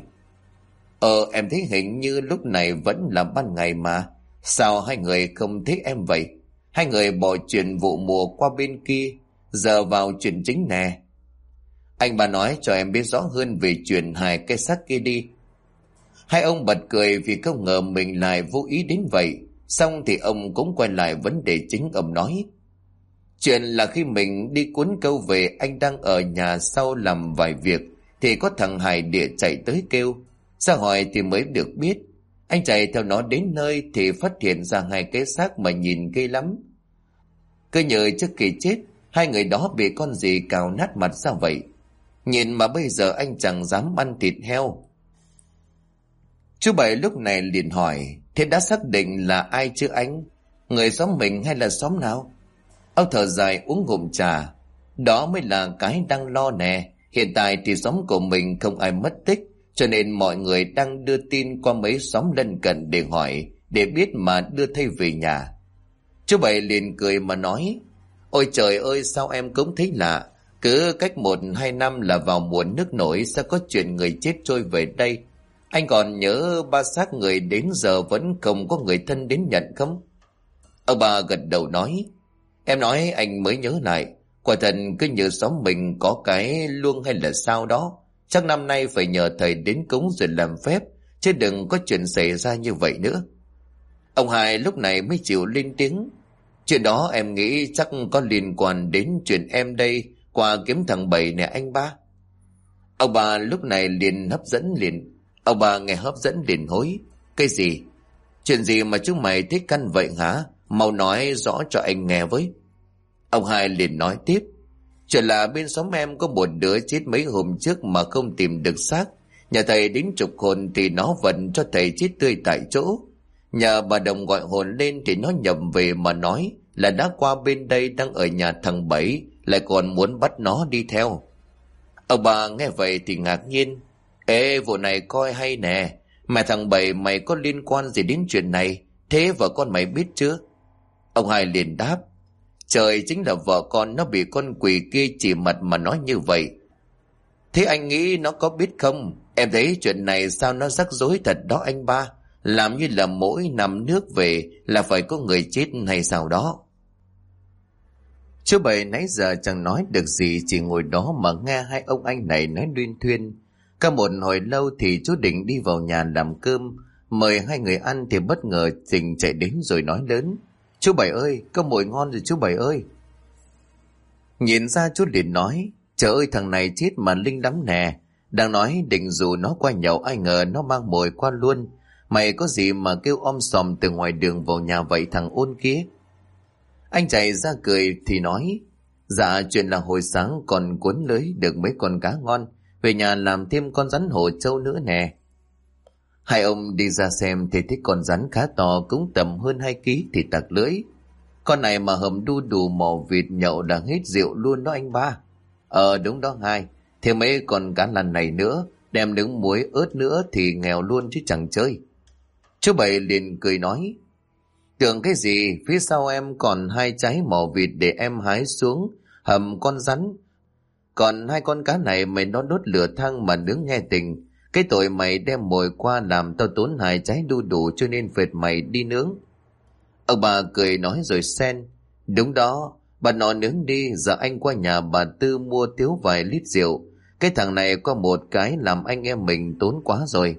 Em thấy hình như lúc này vẫn là ban ngày mà. Sao hai người không thích em vậy? Hai người bỏ chuyện vụ mùa qua bên kia, giờ vào chuyện chính nè. Anh bà nói cho em biết rõ hơn về chuyện 2 cái xác kia đi. Hai ông bật cười vì không ngờ mình lại vô ý đến vậy. Xong thì ông cũng quay lại vấn đề chính. Ông nói: Chuyện là khi mình đi cuốn câu về, anh đang ở nhà sau làm vài việc thì có thằng Hải Địa chạy tới kêu. Ra hỏi thì mới được biết. Anh chạy theo nó đến nơi thì phát hiện ra 2 cái xác mà nhìn ghê lắm. Cứ nhờ trước khi chết, 2 người đó bị con gì cào nát mặt ra vậy. Nhìn mà bây giờ anh chẳng dám ăn thịt heo. Chú Bảy lúc này liền hỏi: Thế đã xác định là ai chưa anh? Người xóm mình hay là xóm nào? Ông thở dài uống ngụm trà. Đó mới là cái đang lo nè. Hiện tại thì xóm của mình không ai mất tích, cho nên mọi người đang đưa tin qua mấy xóm lân cận để hỏi, để biết mà đưa thây về nhà. Chú Bảy liền cười mà nói: Ôi trời ơi, sao em cũng thấy lạ. Cứ cách 1-2 năm là vào mùa nước nổi sẽ có chuyện người chết trôi về đây. Anh còn nhớ 3 xác người đến giờ vẫn không có người thân đến nhận không? Ông bà gật đầu nói: Em nói anh mới nhớ lại. Quả thật cứ như xóm mình có cái luông hay là sao đó. Chắc năm nay phải nhờ thầy đến cúng rồi làm phép, chứ đừng có chuyện xảy ra như vậy nữa. Ông Hai lúc này mới chịu lên tiếng: Chuyện đó em nghĩ chắc có liên quan đến chuyện em đây qua kiếm thằng Bảy nè anh ba. Ông bà lúc này liền hấp dẫn liền. Ông bà nghe hấp dẫn liền hối: Cái gì? Chuyện gì mà chúng mày thích căn vậy hả? Mau nói rõ cho anh nghe với. Ông Hai liền nói tiếp: Chuyện là bên xóm em có một đứa chết mấy hôm trước mà không tìm được xác. Nhà thầy đến trục hồn thì nó vận cho thầy chết tươi tại chỗ. Nhờ bà Đồng gọi hồn lên thì nó nhầm về mà nói là đã qua bên đây đang ở nhà thằng Bảy, lại còn muốn bắt nó đi theo. Ông bà nghe vậy thì ngạc nhiên: Ê, vụ này coi hay nè. Mà thằng Bảy mày có liên quan gì đến chuyện này? Thế vợ con mày biết chưa? Ông Hai liền đáp: Trời, chính là vợ con nó bị con quỷ kia chỉ mặt mà nói như vậy. Thế anh nghĩ nó có biết không? Em thấy chuyện này sao nó rắc rối thật đó anh ba. Làm như là mỗi năm nước về là phải có người chết hay sao đó. Chú Bảy nãy giờ chẳng nói được gì, chỉ ngồi đó mà nghe hai ông anh này nói luyên thuyên. Cả một hồi lâu thì chú định đi vào nhà làm cơm, mời hai người ăn thì bất ngờ Trình chạy đến rồi nói lớn: Chú Bảy ơi, cơm nguội ngon rồi chú Bảy ơi. Nhìn ra chú liền nói: Trời ơi, thằng này chết mà linh lắm nè. Đang nói định rủ nó qua nhậu, ai ngờ nó mang mồi qua luôn. Mày có gì mà kêu om sòm từ ngoài đường vào nhà vậy thằng ôn kia? Anh chạy ra cười thì nói: Dạ, chuyện là hồi sáng còn cuốn lưới được mấy con cá ngon, về nhà làm thêm con rắn hổ trâu nữa nè. Hai ông đi ra xem thì thấy con rắn khá to, cũng tầm hơn 2 ký thì tặc lưỡi. Con này mà hầm đu đủ mỏ vịt nhậu đã hết rượu luôn đó anh ba. Đúng đó Hai. Thêm mấy con cá lăn này nữa, đem nướng muối ớt nữa thì nghèo luôn chứ chẳng chơi. Chú Bảy liền cười nói: Tưởng cái gì, phía sau em còn 2 trái mỏ vịt để em hái xuống hầm con rắn. Còn 2 con cá này mày nó đốt lửa than mà nướng nghe tình. Cái tội mày đem mồi qua làm tao tốn 2 trái đu đủ cho nên phệt mày đi nướng. Ông bà cười nói rồi xen: Đúng đó, bà nọ nướng đi, giờ anh qua nhà bà Tư mua thiếu vài lít rượu. Cái thằng này có một cái làm anh em mình tốn quá rồi.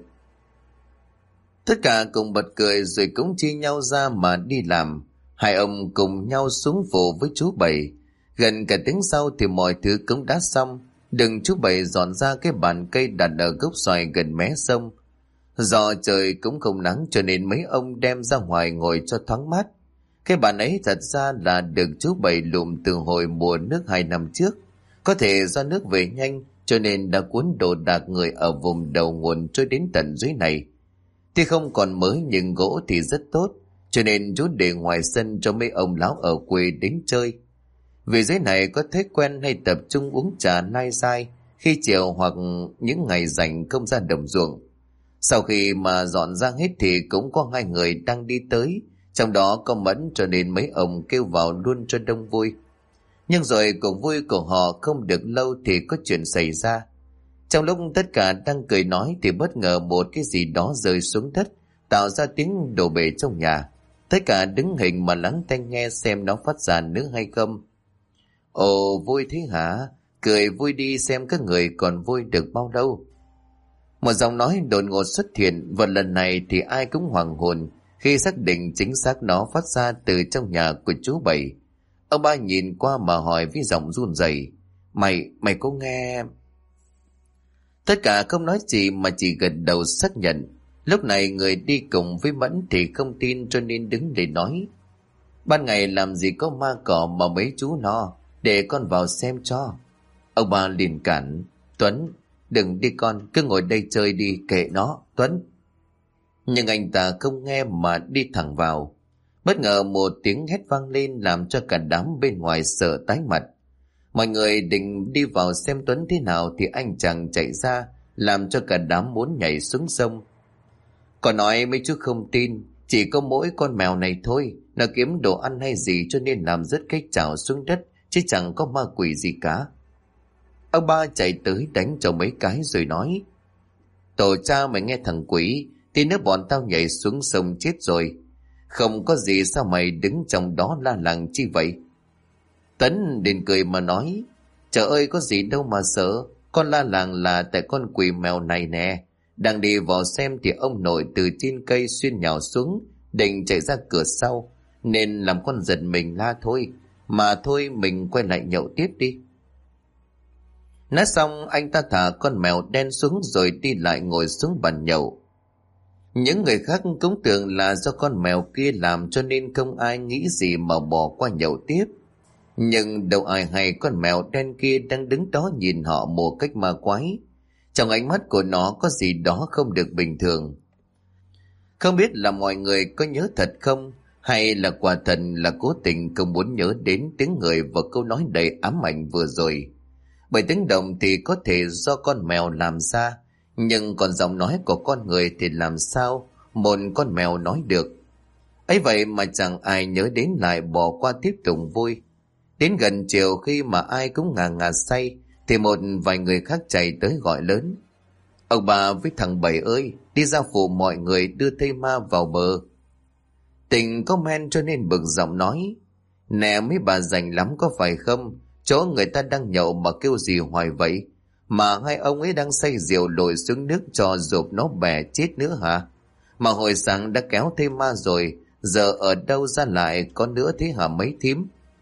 Tất cả cùng bật cười rồi cũng chia nhau ra mà đi làm. Hai ông cùng nhau xuống vụ với chú Bảy. Gần cả tiếng sau thì mọi thứ cũng đã xong. Đừng chú Bảy dọn ra cái bàn cây đặt ở gốc xoài gần mé sông. Do trời cũng không nắng cho nên mấy ông đem ra ngoài ngồi cho thoáng mát. Cái bàn ấy thật ra là được chú Bảy lụm từ hồi mùa nước 2 năm trước. Có thể do nước về nhanh cho nên đã cuốn đồ đạc người ở vùng đầu nguồn trôi đến tận dưới này. Tuy không còn mới nhưng gỗ thì rất tốt, cho nên chú để ngoài sân cho mấy ông lão ở quê đến chơi. Vì dưới này có thói quen hay tập trung uống trà nai dai khi chiều hoặc những ngày rảnh không ra đồng ruộng. Sau khi mà dọn ra hết thì cũng có 2 người đang đi tới, trong đó có Mẫn, cho nên mấy ông kêu vào luôn cho đông vui. Nhưng rồi cuộc vui của họ không được lâu thì có chuyện xảy ra. Trong lúc tất cả đang cười nói thì bất ngờ một cái gì đó rơi xuống đất, tạo ra tiếng đổ bể trong nhà. Tất cả đứng hình mà lắng tai nghe xem nó phát ra nữa hay không. Ồ, vui thế hả? Cười vui đi, xem các người còn vui được bao lâu. Một giọng nói đột ngột xuất hiện, và lần này thì ai cũng hoảng hồn khi xác định chính xác nó phát ra từ trong nhà của chú Bảy. Ông ba nhìn qua mà hỏi với giọng run rẩy: Mày có nghe? Tất cả không nói gì mà chỉ gật đầu xác nhận. Lúc này người đi cùng với Mẫn thì không tin cho nên đứng để nói: Ban ngày làm gì có ma cỏ mà mấy chú lo, để con vào xem cho. Ông ba liền cản: Tuấn, đừng đi con, cứ ngồi đây chơi đi, kệ nó, Tuấn. Nhưng anh ta không nghe mà đi thẳng vào. Bất ngờ một tiếng hét vang lên làm cho cả đám bên ngoài sợ tái mặt. Mọi người định đi vào xem Tuấn thế nào thì anh chàng chạy ra, làm cho cả đám muốn nhảy xuống sông. Còn nói mấy chú không tin, chỉ có mỗi con mèo này thôi, nó kiếm đồ ăn hay gì cho nên làm rớt cái chảo xuống đất, chứ chẳng có ma quỷ gì cả. Ông ba chạy tới đánh cho mấy cái rồi nói: Tổ cha mày nghe thằng quỷ, thì nếu bọn tao nhảy xuống sông chết rồi. Không có gì sao mày đứng trong đó la làng chi vậy? Tấn đến cười mà nói: Trời ơi, có gì đâu mà sợ, con la làng là tại con quỷ mèo này nè. Đang đi vào xem thì ông nội từ trên cây xuyên nhào xuống, định chạy ra cửa sau, nên làm con giật mình la thôi. Mà thôi, mình quay lại nhậu tiếp đi. Nói xong anh ta thả con mèo đen xuống rồi đi lại ngồi xuống bàn nhậu. Những người khác cũng tưởng là do con mèo kia làm cho nên không ai nghĩ gì mà bỏ qua nhậu tiếp. Nhưng đâu ai hay con mèo đen kia đang đứng đó nhìn họ một cách ma quái. Trong ánh mắt của nó có gì đó không được bình thường. Không biết là mọi người có nhớ thật không, hay là quả thật là cố tình không muốn nhớ đến tiếng người và câu nói đầy ám ảnh vừa rồi. Bởi tiếng động thì có thể do con mèo làm ra, nhưng còn giọng nói của con người thì làm sao một con mèo nói được. Ấy vậy mà chẳng ai nhớ đến lại bỏ qua tiếp tục vui. Đến gần chiều khi mà ai cũng ngà ngà say thì một vài người khác chạy tới gọi lớn: Ông bà với thằng Bảy ơi, đi ra phụ mọi người đưa thây ma vào bờ. Tình có men cho nên bực giọng nói: Nè mấy bà rành lắm có phải không? Chỗ người ta đang nhậu mà kêu gì hoài vậy? Mà hai ông ấy đang say rượu lội xuống nước cho rộp nó bè chết nữa hả? Mà hồi sáng đã kéo thây ma rồi, giờ ở đâu ra lại có nữa thế hả mấy thím?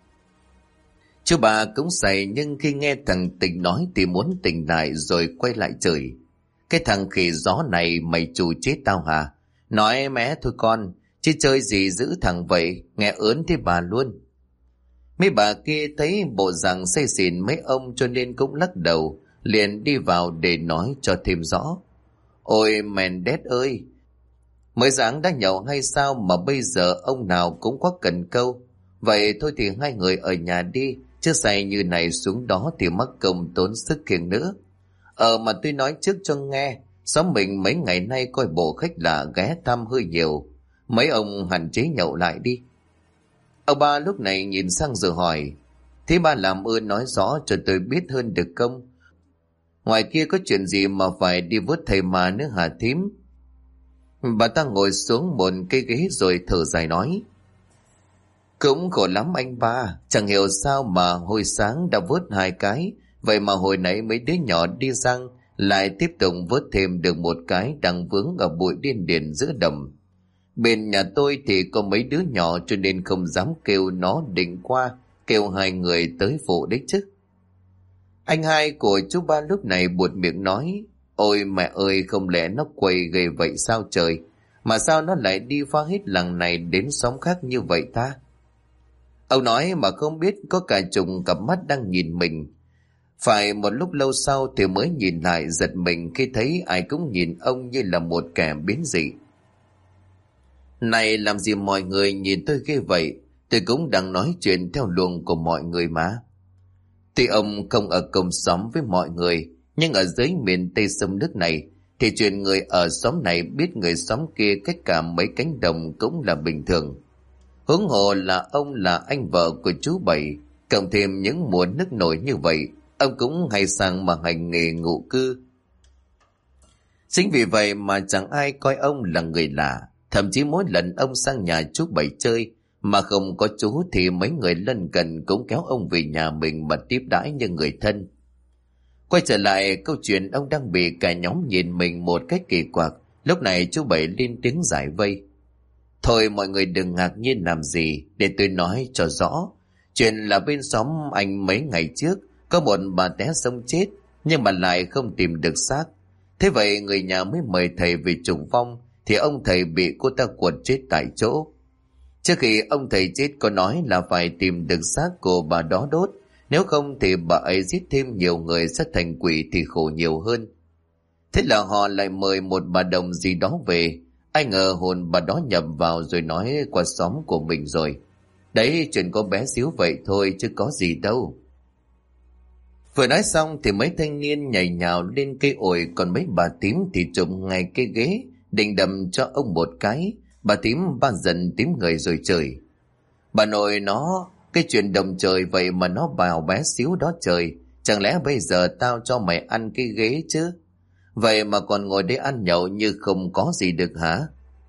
Chú bà cũng say nhưng khi nghe thằng Tình nói thì muốn tỉnh lại rồi quay lại chửi: Cái thằng khỉ gió này mày chù chết tao hả? Nói mẹ thôi con, chứ chơi gì giữ thằng vậy, nghe ớn thế bà luôn. Mấy bà kia thấy bộ dạng say xỉn mấy ông cho nên cũng lắc đầu, liền đi vào để nói cho thêm rõ. Ôi mèn đét ơi, mới sáng đã nhậu hay sao mà bây giờ ông nào cũng có cần câu. Vậy thôi thì hai người ở nhà đi, chứ say như này xuống đó thì mắc công tốn sức kiêng nữa. Mà tôi nói trước cho nghe, xóm mình mấy ngày nay coi bộ khách lạ ghé thăm hơi nhiều. Mấy ông hạn chế nhậu lại đi. Ông ba lúc này nhìn sang rồi hỏi: Thế ba làm ơn nói rõ cho tôi biết hơn được không? Ngoài kia có chuyện gì mà phải đi vớt thầy mà nữa hả thím? Bà ta ngồi xuống một cây ghế rồi thở dài nói: Cũng khổ lắm anh ba, chẳng hiểu sao mà hồi sáng đã vớt 2 cái, vậy mà hồi nãy mấy đứa nhỏ đi răng lại tiếp tục vớt thêm được 1 cái đang vướng ở bụi điên điển giữa đầm. Bên nhà tôi thì có mấy đứa nhỏ cho nên không dám kêu nó định qua, kêu 2 người tới phụ đấy chứ. Anh hai của chú ba lúc này buột miệng nói, ôi mẹ ơi, không lẽ nó quậy ghê vậy sao trời, mà sao nó lại đi phá hết làng này đến xóm khác như vậy ta? Ông nói mà không biết có cả chục cặp mắt đang nhìn mình. Phải một lúc lâu sau thì mới nhìn lại giật mình khi thấy ai cũng nhìn ông như là một kẻ biến dị. Này làm gì mọi người nhìn tôi ghê vậy, tôi cũng đang nói chuyện theo luồng của mọi người mà. Tuy ông không ở cùng xóm với mọi người, nhưng ở dưới miền Tây sông nước này thì chuyện người ở xóm này biết người xóm kia cách cả mấy cánh đồng cũng là bình thường. Huống hồ là ông là anh vợ của chú Bảy, cộng thêm những mùa nước nổi như vậy, ông cũng hay sang mà hành nghề ngụ cư. Chính vì vậy mà chẳng ai coi ông là người lạ, thậm chí mỗi lần ông sang nhà chú Bảy chơi mà không có chú thì mấy người lân cận cũng kéo ông về nhà mình mà tiếp đãi như người thân. Quay trở lại câu chuyện, ông đang bị cả nhóm nhìn mình một cách kỳ quặc. Lúc này chú Bảy lên tiếng giải vây. Thôi mọi người đừng ngạc nhiên làm gì, để tôi nói cho rõ. Chuyện là bên xóm anh mấy ngày trước có một bà té sông chết, nhưng mà lại không tìm được xác. Thế vậy người nhà mới mời thầy về trùng vong, thì ông thầy bị cô ta quật chết tại chỗ. Trước khi ông thầy chết có nói là phải tìm được xác của bà đó đốt, nếu không thì bà ấy giết thêm nhiều người sẽ thành quỷ thì khổ nhiều hơn. Thế là họ lại mời một bà đồng gì đó về. Ai ngờ hồn bà đó nhập vào rồi nói qua xóm của mình rồi. Đấy, chuyện có bé xíu vậy thôi chứ có gì đâu. Vừa nói xong thì mấy thanh niên nhảy nhào lên cây ổi, còn mấy bà tím thì trộm ngay cây ghế định đầm cho ông 1 cái. Bà tím ba dần tím người rồi chửi. Bà nội nó, cái chuyện đồng trời vậy mà nó vào bé xíu đó trời, chẳng lẽ bây giờ tao cho mày ăn cái ghế chứ? Vậy mà còn ngồi đây ăn nhậu như không có gì được hả?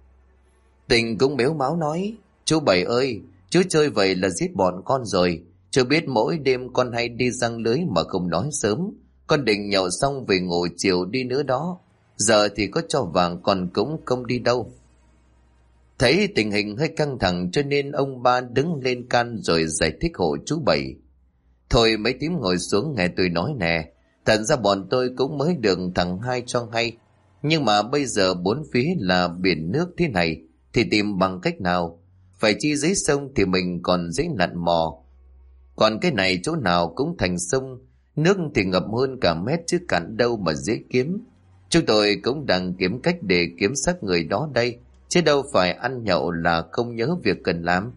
Tình cũng mếu máo nói, chú Bảy ơi, chú chơi vậy là giết bọn con rồi. Chú biết mỗi đêm con hay đi giăng lưới mà không nói sớm. Con định nhậu xong về ngủ chiều đi nữa đó. Giờ thì có cho vàng con cũng không đi đâu. Thấy tình hình hơi căng thẳng cho nên ông ba đứng lên can rồi giải thích hộ chú Bảy. Thôi mấy tím ngồi xuống nghe tôi nói nè. Thật ra bọn tôi cũng mới được thằng Hai cho hay. Nhưng mà bây giờ bốn phía là biển nước thế này thì tìm bằng cách nào? Phải chi dưới sông thì mình còn dễ lặn mò. Còn cái này chỗ nào cũng thành sông, nước thì ngập hơn cả mét chứ cạn đâu mà dễ kiếm. Chúng tôi cũng đang kiếm cách để kiếm xác người đó đây, chứ đâu phải ăn nhậu là không nhớ việc cần làm.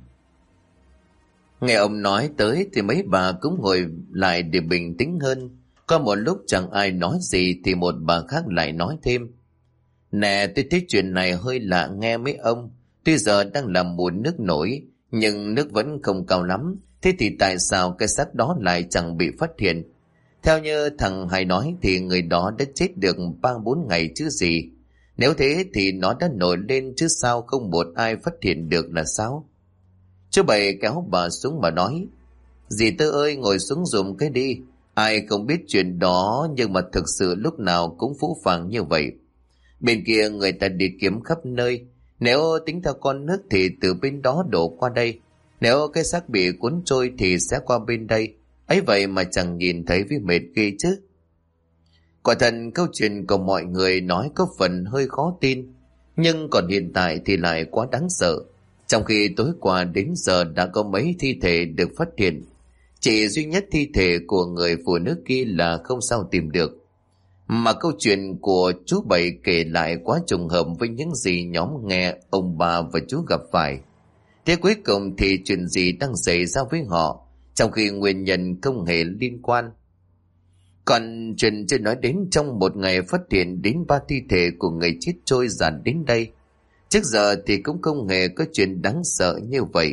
Nghe ông nói tới thì mấy bà cũng ngồi lại để bình tĩnh hơn. Có một lúc chẳng ai nói gì thì một bà khác lại nói thêm. Nè, tôi thấy chuyện này hơi lạ nghe mấy ông. Tuy giờ đang là mùa nước nổi, nhưng nước vẫn không cao lắm. Thế thì tại sao cái xác đó lại chẳng bị phát hiện? Theo như thằng Hai nói thì người đó đã chết được 3-4 ngày chứ gì. Nếu thế thì nó đã nổi lên chứ sao không một ai phát hiện được là sao? Chú Bảy kéo bà xuống mà nói. Dì Tư ơi, ngồi xuống dùm cái đi. Ai không biết chuyện đó nhưng mà thực sự lúc nào cũng phũ phàng như vậy. Bên kia người ta đi kiếm khắp nơi. Nếu tính theo con nước thì từ bên đó đổ qua đây. Nếu cái xác bị cuốn trôi thì sẽ qua bên đây. Ấy vậy mà chẳng nhìn thấy với mệt ghê chứ. Quả thật câu chuyện của mọi người nói có phần hơi khó tin. Nhưng còn hiện tại thì lại quá đáng sợ. Trong khi tối qua đến giờ đã có mấy thi thể được phát hiện. Chỉ duy nhất thi thể của người phụ nữ kia là không sao tìm được. Mà câu chuyện của chú Bảy kể lại quá trùng hợp với những gì nhóm nghe ông bà và chú gặp phải. Thế cuối cùng thì chuyện gì đang xảy ra với họ, trong khi nguyên nhân không hề liên quan. Còn chuyện chưa nói đến, trong một ngày phát hiện đến 3 thi thể của người chết trôi dạt đến đây. Trước giờ thì cũng không hề có chuyện đáng sợ như vậy.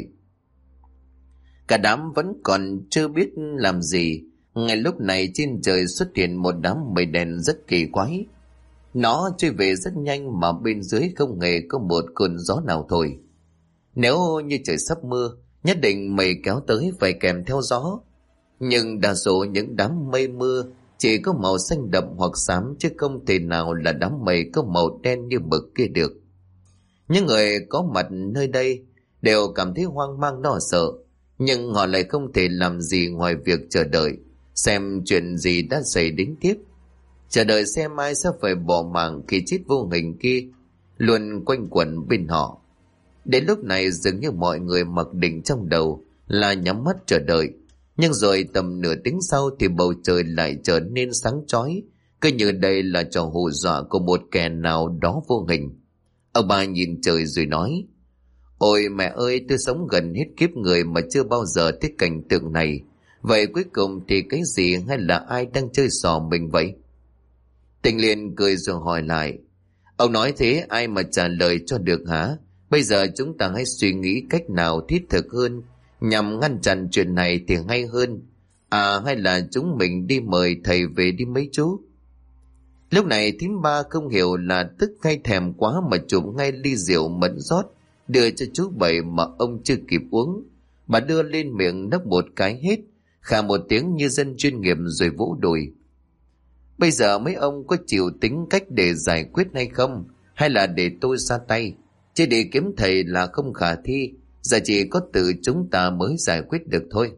Cả đám vẫn còn chưa biết làm gì. Ngay lúc này trên trời xuất hiện một đám mây đen rất kỳ quái. Nó trôi về rất nhanh mà bên dưới không hề có một cơn gió nào thổi. Nếu như trời sắp mưa, nhất định mây kéo tới phải kèm theo gió. Nhưng đa số những đám mây mưa chỉ có màu xanh đậm hoặc xám, chứ không thể nào là đám mây có màu đen như mực kia được. Những người có mặt nơi đây đều cảm thấy hoang mang lo sợ, nhưng họ lại không thể làm gì ngoài việc chờ đợi xem chuyện gì đã xảy đến tiếp. Chờ đợi xem ai sẽ phải bỏ mạng khi chết vô hình kia luôn quanh quẩn bên họ. Đến lúc này dường như mọi người mặc định trong đầu là nhắm mắt chờ đợi. Nhưng rồi tầm nửa tiếng sau thì bầu trời lại trở nên sáng chói, cứ như đây là trò hù dọa của một kẻ nào đó vô hình. Ông bà nhìn trời rồi nói: Ôi mẹ ơi, tôi sống gần hết kiếp người mà chưa bao giờ thấy cảnh tượng này. Vậy cuối cùng thì cái gì hay là ai đang chơi xò mình vậy? Tình liền cười rồi hỏi lại: Ông nói thế ai mà trả lời cho được hả? Bây giờ chúng ta hãy suy nghĩ cách nào thiết thực hơn nhằm ngăn chặn chuyện này thì hay hơn. À, hay là chúng mình đi mời thầy về đi mấy chú? Lúc này thím ba không hiểu là tức hay thèm quá mà chụp ngay ly rượu mẫn rót đưa cho chú Bảy mà ông chưa kịp uống. Bà đưa lên miệng nốc một cái hết, khà một tiếng như dân chuyên nghiệp rồi vỗ đùi. Bây giờ mấy ông có chịu tính cách để giải quyết hay không? Hay là để tôi ra tay? Chứ để kiếm thầy là không khả thi, giờ chỉ có tự chúng ta mới giải quyết được thôi.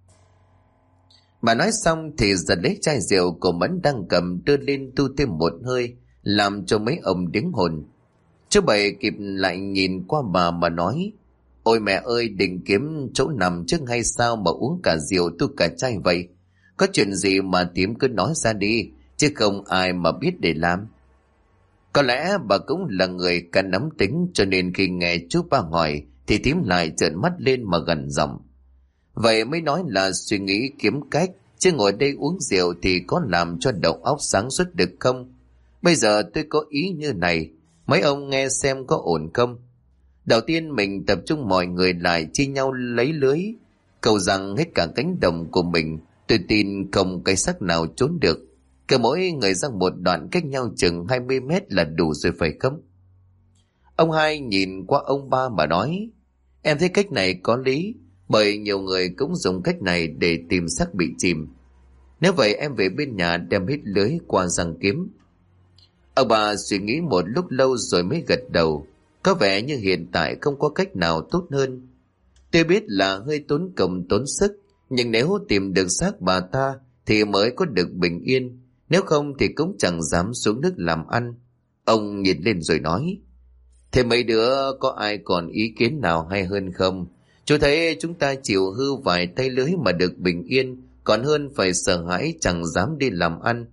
Bà nói xong thì giật lấy chai rượu của Mẫn đang cầm đưa lên tu thêm một hơi, làm cho mấy ông điếng hồn. Chú Bảy kịp lại nhìn qua bà mà nói: Ôi mẹ ơi, định kiếm chỗ nằm trước hay sao mà uống cả rượu tu cả chai vậy? Có chuyện gì mà thím cứ nói ra đi, chứ không ai mà biết để làm. Có lẽ bà cũng là người cả nắm tính, cho nên khi nghe chú ba hỏi thì thím lại trợn mắt lên mà gần giọng: Vậy mới nói là suy nghĩ kiếm cách, chứ ngồi đây uống rượu thì có làm cho đầu óc sáng suốt được không? Bây giờ tôi có ý như này, mấy ông nghe xem có ổn không? Đầu tiên mình tập trung mọi người lại chia nhau lấy lưới, cầu rằng hết cả cánh đồng của mình, tôi tin không cái xác nào trốn được. Cứ mỗi người ra một đoạn cách nhau chừng 20 mét là đủ rồi phải không? Ông hai nhìn qua ông ba mà nói: Em thấy cách này có lý, bởi nhiều người cũng dùng cách này để tìm xác bị chìm. Nếu vậy em về bên nhà đem hết lưới qua răng kiếm. Ông bà suy nghĩ một lúc lâu rồi mới gật đầu. Có vẻ như hiện tại không có cách nào tốt hơn. Tôi biết là hơi tốn công tốn sức, nhưng nếu tìm được xác bà ta thì mới có được bình yên. Nếu không thì cũng chẳng dám xuống nước làm ăn. Ông nhìn lên rồi nói: Thế mấy đứa có ai còn ý kiến nào hay hơn không? Chú thấy chúng ta chịu hư vài tay lưới mà được bình yên, còn hơn phải sợ hãi chẳng dám đi làm ăn.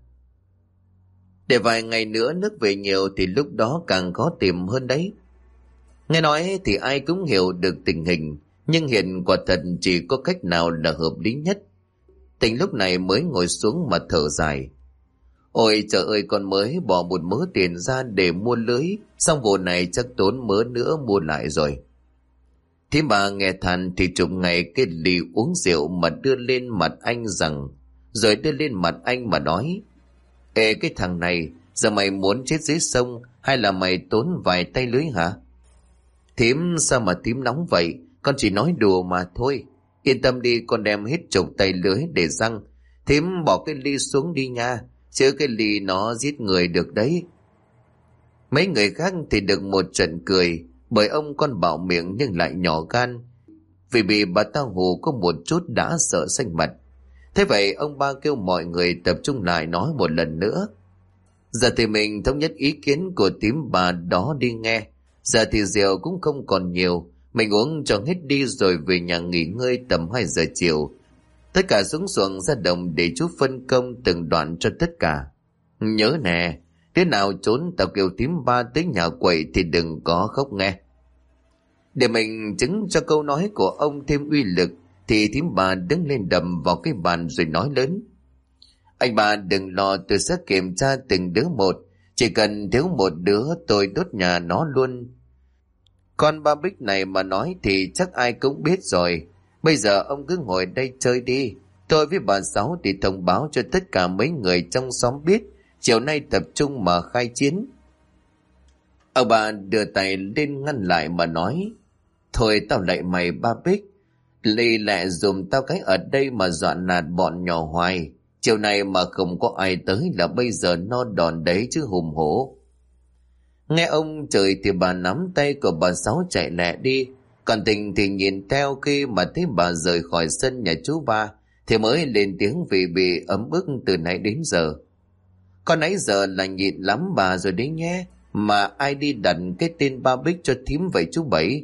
Để vài ngày nữa nước về nhiều thì lúc đó càng khó tìm hơn đấy. Nghe nói thì ai cũng hiểu được tình hình, nhưng hiện quả thật chỉ có cách nào là hợp lý nhất. Tình lúc này mới ngồi xuống mà thở dài: Ôi trời ơi, con mới bỏ một mớ tiền ra để mua lưới, xong vụ này chắc tốn mớ nữa mua lại rồi. Thím bà nghe than thì chụp ngay cái ly uống rượu mà đưa lên mặt anh rồi đưa lên mặt anh mà nói: Ê cái thằng này, giờ mày muốn chết dưới sông hay là mày tốn vài tay lưới hả? Thím sao mà thím nóng vậy, con chỉ nói đùa mà thôi. Yên tâm đi, con đem hết chục tay lưới để răng. Thím bỏ cái ly xuống đi nha, chứ cái ly nó giết người được đấy. Mấy người khác thì được một trận cười, bởi ông con bạo miệng nhưng lại nhỏ gan, vì bị bà ta hù có một chút đã sợ xanh mặt. Thế vậy ông ba kêu mọi người tập trung lại nói một lần nữa. Giờ thì mình thống nhất ý kiến của tím bà đó đi nghe. Giờ thì rượu cũng không còn nhiều, mình uống cho hết đi rồi về nhà nghỉ ngơi tầm 2 giờ chiều. Tất cả xuống xuồng ra đồng để chú phân công từng đoạn cho tất cả. Nhớ nè, đứa nào trốn tao kêu tím ba tới nhà quậy thì đừng có khóc nghe. Để mình chứng cho câu nói của ông thêm uy lực thì thím bà đứng lên đầm vào cái bàn rồi nói lớn: Anh bà đừng lo, tôi sẽ kiểm tra từng đứa một, chỉ cần thiếu một đứa tôi đốt nhà nó luôn. Con ba Bích này mà nói thì chắc ai cũng biết rồi. Bây giờ ông cứ ngồi đây chơi đi, tôi với bà Sáu thì thông báo cho tất cả mấy người trong xóm biết, chiều nay tập trung mà khai chiến. Ông bà đưa tay lên ngăn lại mà nói: Thôi tao lạy mày ba Bích, Lì lẹ dùm tao cái ở đây mà dọa nạt bọn nhỏ hoài. Chiều này mà không có ai tới là bây giờ no đòn đấy chứ hùm hổ. Nghe ông trời thì bà nắm tay của bà Sáu chạy lẹ đi. Còn Tình thì nhìn theo, khi mà thấy bà rời khỏi sân nhà chú ba thì mới lên tiếng vì bị ấm ức từ nãy đến giờ. Con nãy giờ là nhịn lắm bà rồi đấy nhé. Mà ai đi đặt cái tên Ba Bích cho thím vậy chú Bảy?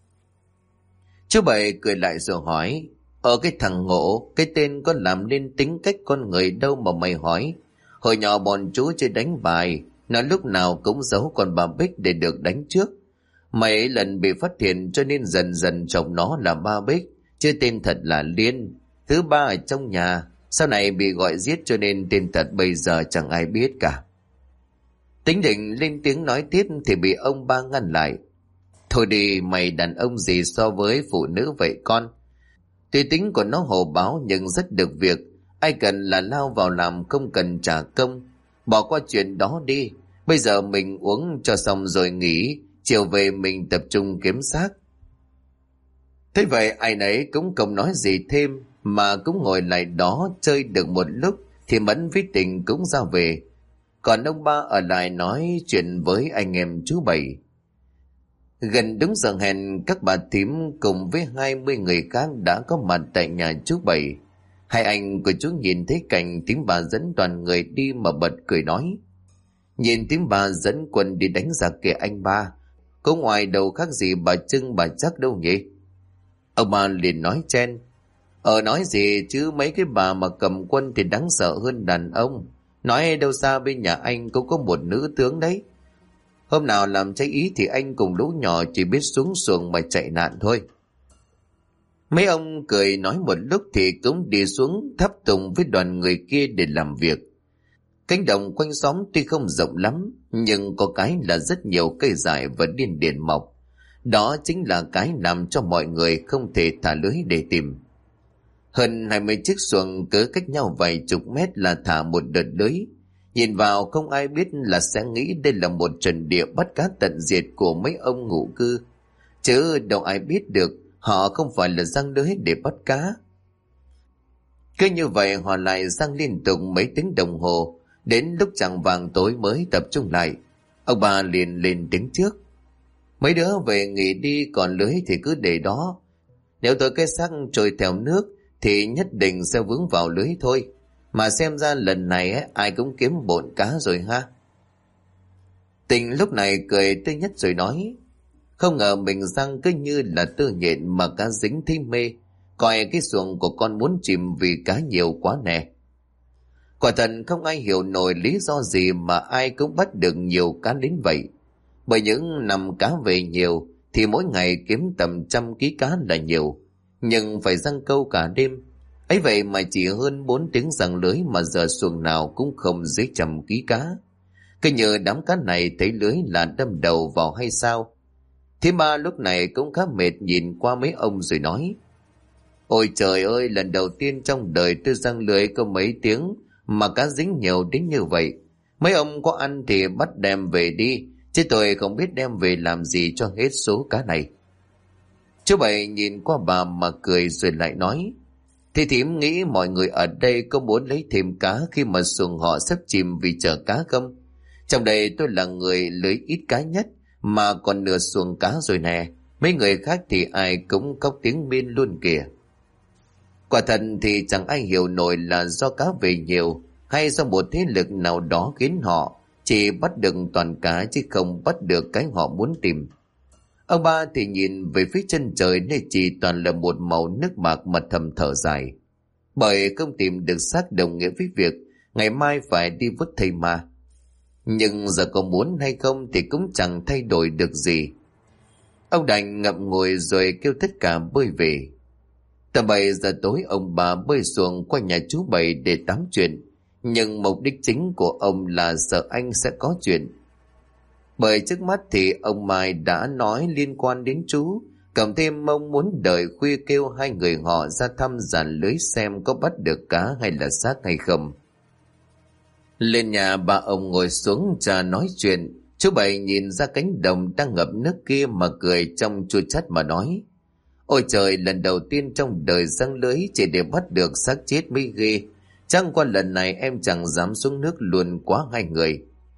Chú Bảy cười lại rồi hỏi: cái thằng ngộ, cái tên có làm nên tính cách con người đâu mà mày hỏi. Hồi nhỏ bọn chú chơi đánh bài, nó lúc nào cũng giấu con Ba Bích để được đánh trước. Mấy lần bị phát hiện cho nên dần dần chồng nó là Ba Bích, chứ tên thật là Liên, thứ ba ở trong nhà. Sau này bị gọi giết cho nên tên thật bây giờ chẳng ai biết cả. Tính định lên tiếng nói tiếp thì bị ông ba ngăn lại. Thôi đi, mày đàn ông gì so với phụ nữ vậy con? Tuy tính của nó hồ báo nhưng rất được việc. Ai cần là lao vào làm, không cần trả công. Bỏ qua chuyện đó đi. Bây giờ mình uống cho xong rồi nghỉ, chiều về mình tập trung kiếm xác. Thế vậy ai nấy cũng không nói gì thêm, mà cũng ngồi lại đó chơi được một lúc thì Mẫn với Tình cũng ra về. Còn ông ba ở lại nói chuyện với anh em chú Bảy. Gần đúng giờ hẹn, các bà thím cùng với 20 người khác đã có mặt tại nhà chú Bảy. Hai anh của chú nhìn thấy cảnh thím bà dẫn đoàn người đi mà bật cười nói: nhìn thím bà dẫn quân đi đánh giặc kìa anh ba, có ngoài đầu khác gì bà Trưng bà Chắc đâu nhỉ? Ông ba liền nói chen: nói gì chứ, mấy cái bà mà cầm quân thì đáng sợ hơn đàn ông. Nói đâu xa bên nhà anh cũng có một nữ tướng đấy. Hôm nào làm trái ý thì anh cùng lũ nhỏ chỉ biết xuống xuồng mà chạy nạn thôi. Mấy ông cười nói một lúc thì cũng đi xuống tháp tùng với đoàn người kia để làm việc. Cánh đồng quanh xóm tuy không rộng lắm, nhưng có cái là rất nhiều cây dại và điên điển mọc. Đó chính là cái làm cho mọi người không thể thả lưới để tìm. Hơn 20 chiếc xuồng cứ cách nhau vài chục mét là thả một đợt lưới. Nhìn vào không ai biết là sẽ nghĩ đây là một trận địa bắt cá tận diệt của mấy ông ngụ cư. Chứ đâu ai biết được họ không phải là giăng lưới để bắt cá. Cứ như vậy họ lại giăng liên tục mấy tiếng đồng hồ, đến lúc chạng vàng tối mới tập trung lại. Ông bà liền lên tiếng trước: mấy đứa về nghỉ đi, còn lưới thì cứ để đó. Nếu tôi cái xác trôi theo nước thì nhất định sẽ vướng vào lưới thôi. Mà xem ra lần này ai cũng kiếm bộn cá rồi ha. Tình lúc này cười tươi nhất rồi nói: không ngờ mình răng cứ như là tơ nhện mà cá dính thấy mê. Coi cái xuồng của con muốn chìm vì cá nhiều quá nè. Quả thật không ai hiểu nổi lý do gì mà ai cũng bắt được nhiều cá đến vậy. Bởi những năm cá về nhiều thì mỗi ngày kiếm tầm 100 ký cá là nhiều, nhưng phải giăng câu cả đêm. Ấy vậy mà chỉ hơn 4 tiếng giăng lưới mà giờ xuồng nào cũng không dưới 100 ký cá. Cứ nhờ đám cá này thấy lưới là đâm đầu vào hay sao? Thím ba lúc này cũng khá mệt, nhìn qua mấy ông rồi nói: ôi trời ơi, lần đầu tiên trong đời tôi giăng lưới có mấy tiếng mà cá dính nhiều đến như vậy. Mấy ông có ăn thì bắt đem về đi, chứ tôi không biết đem về làm gì cho hết số cá này. Chú Bảy nhìn qua bà mà cười rồi lại nói: thì thím nghĩ mọi người ở đây có muốn lấy thêm cá khi mà xuồng họ sắp chìm vì chờ cá không? Trong đây tôi là người lưới ít cá nhất mà còn nửa xuồng cá rồi nè. Mấy người khác thì ai cũng cóc tiếng bên luôn kìa. Quả thật thì chẳng ai hiểu nổi là do cá về nhiều hay do một thế lực nào đó khiến họ chỉ bắt được toàn cá chứ không bắt được cái họ muốn tìm. Ông ba thì nhìn về phía chân trời nơi chỉ toàn là một màu nước bạc mà thầm thở dài. Bởi không tìm được xác đồng nghĩa với việc ngày mai phải đi vứt thây ma. Nhưng giờ có muốn hay không thì cũng chẳng thay đổi được gì. Ông đành ngậm ngùi rồi kêu tất cả bơi về. Tầm 7 giờ tối ông bà bơi xuồng qua nhà chú Bảy để tám chuyện. Nhưng mục đích chính của ông là sợ anh sẽ có chuyện. Bởi trước mắt thì ông Mai đã nói liên quan đến chú, cộng thêm mong muốn đợi khuya kêu hai người họ ra thăm dàn lưới xem có bắt được cá hay là xác hay không. Lên nhà ba ông ngồi xuống trà nói chuyện. Chú Bảy nhìn ra cánh đồng đang ngập nước kia mà cười trong chua chát mà nói: Ôi trời, lần đầu tiên trong đời giăng lưới chỉ để bắt được xác chết mới ghê. Chẳng qua lần này em chẳng dám xuống nước luôn, quá hai người.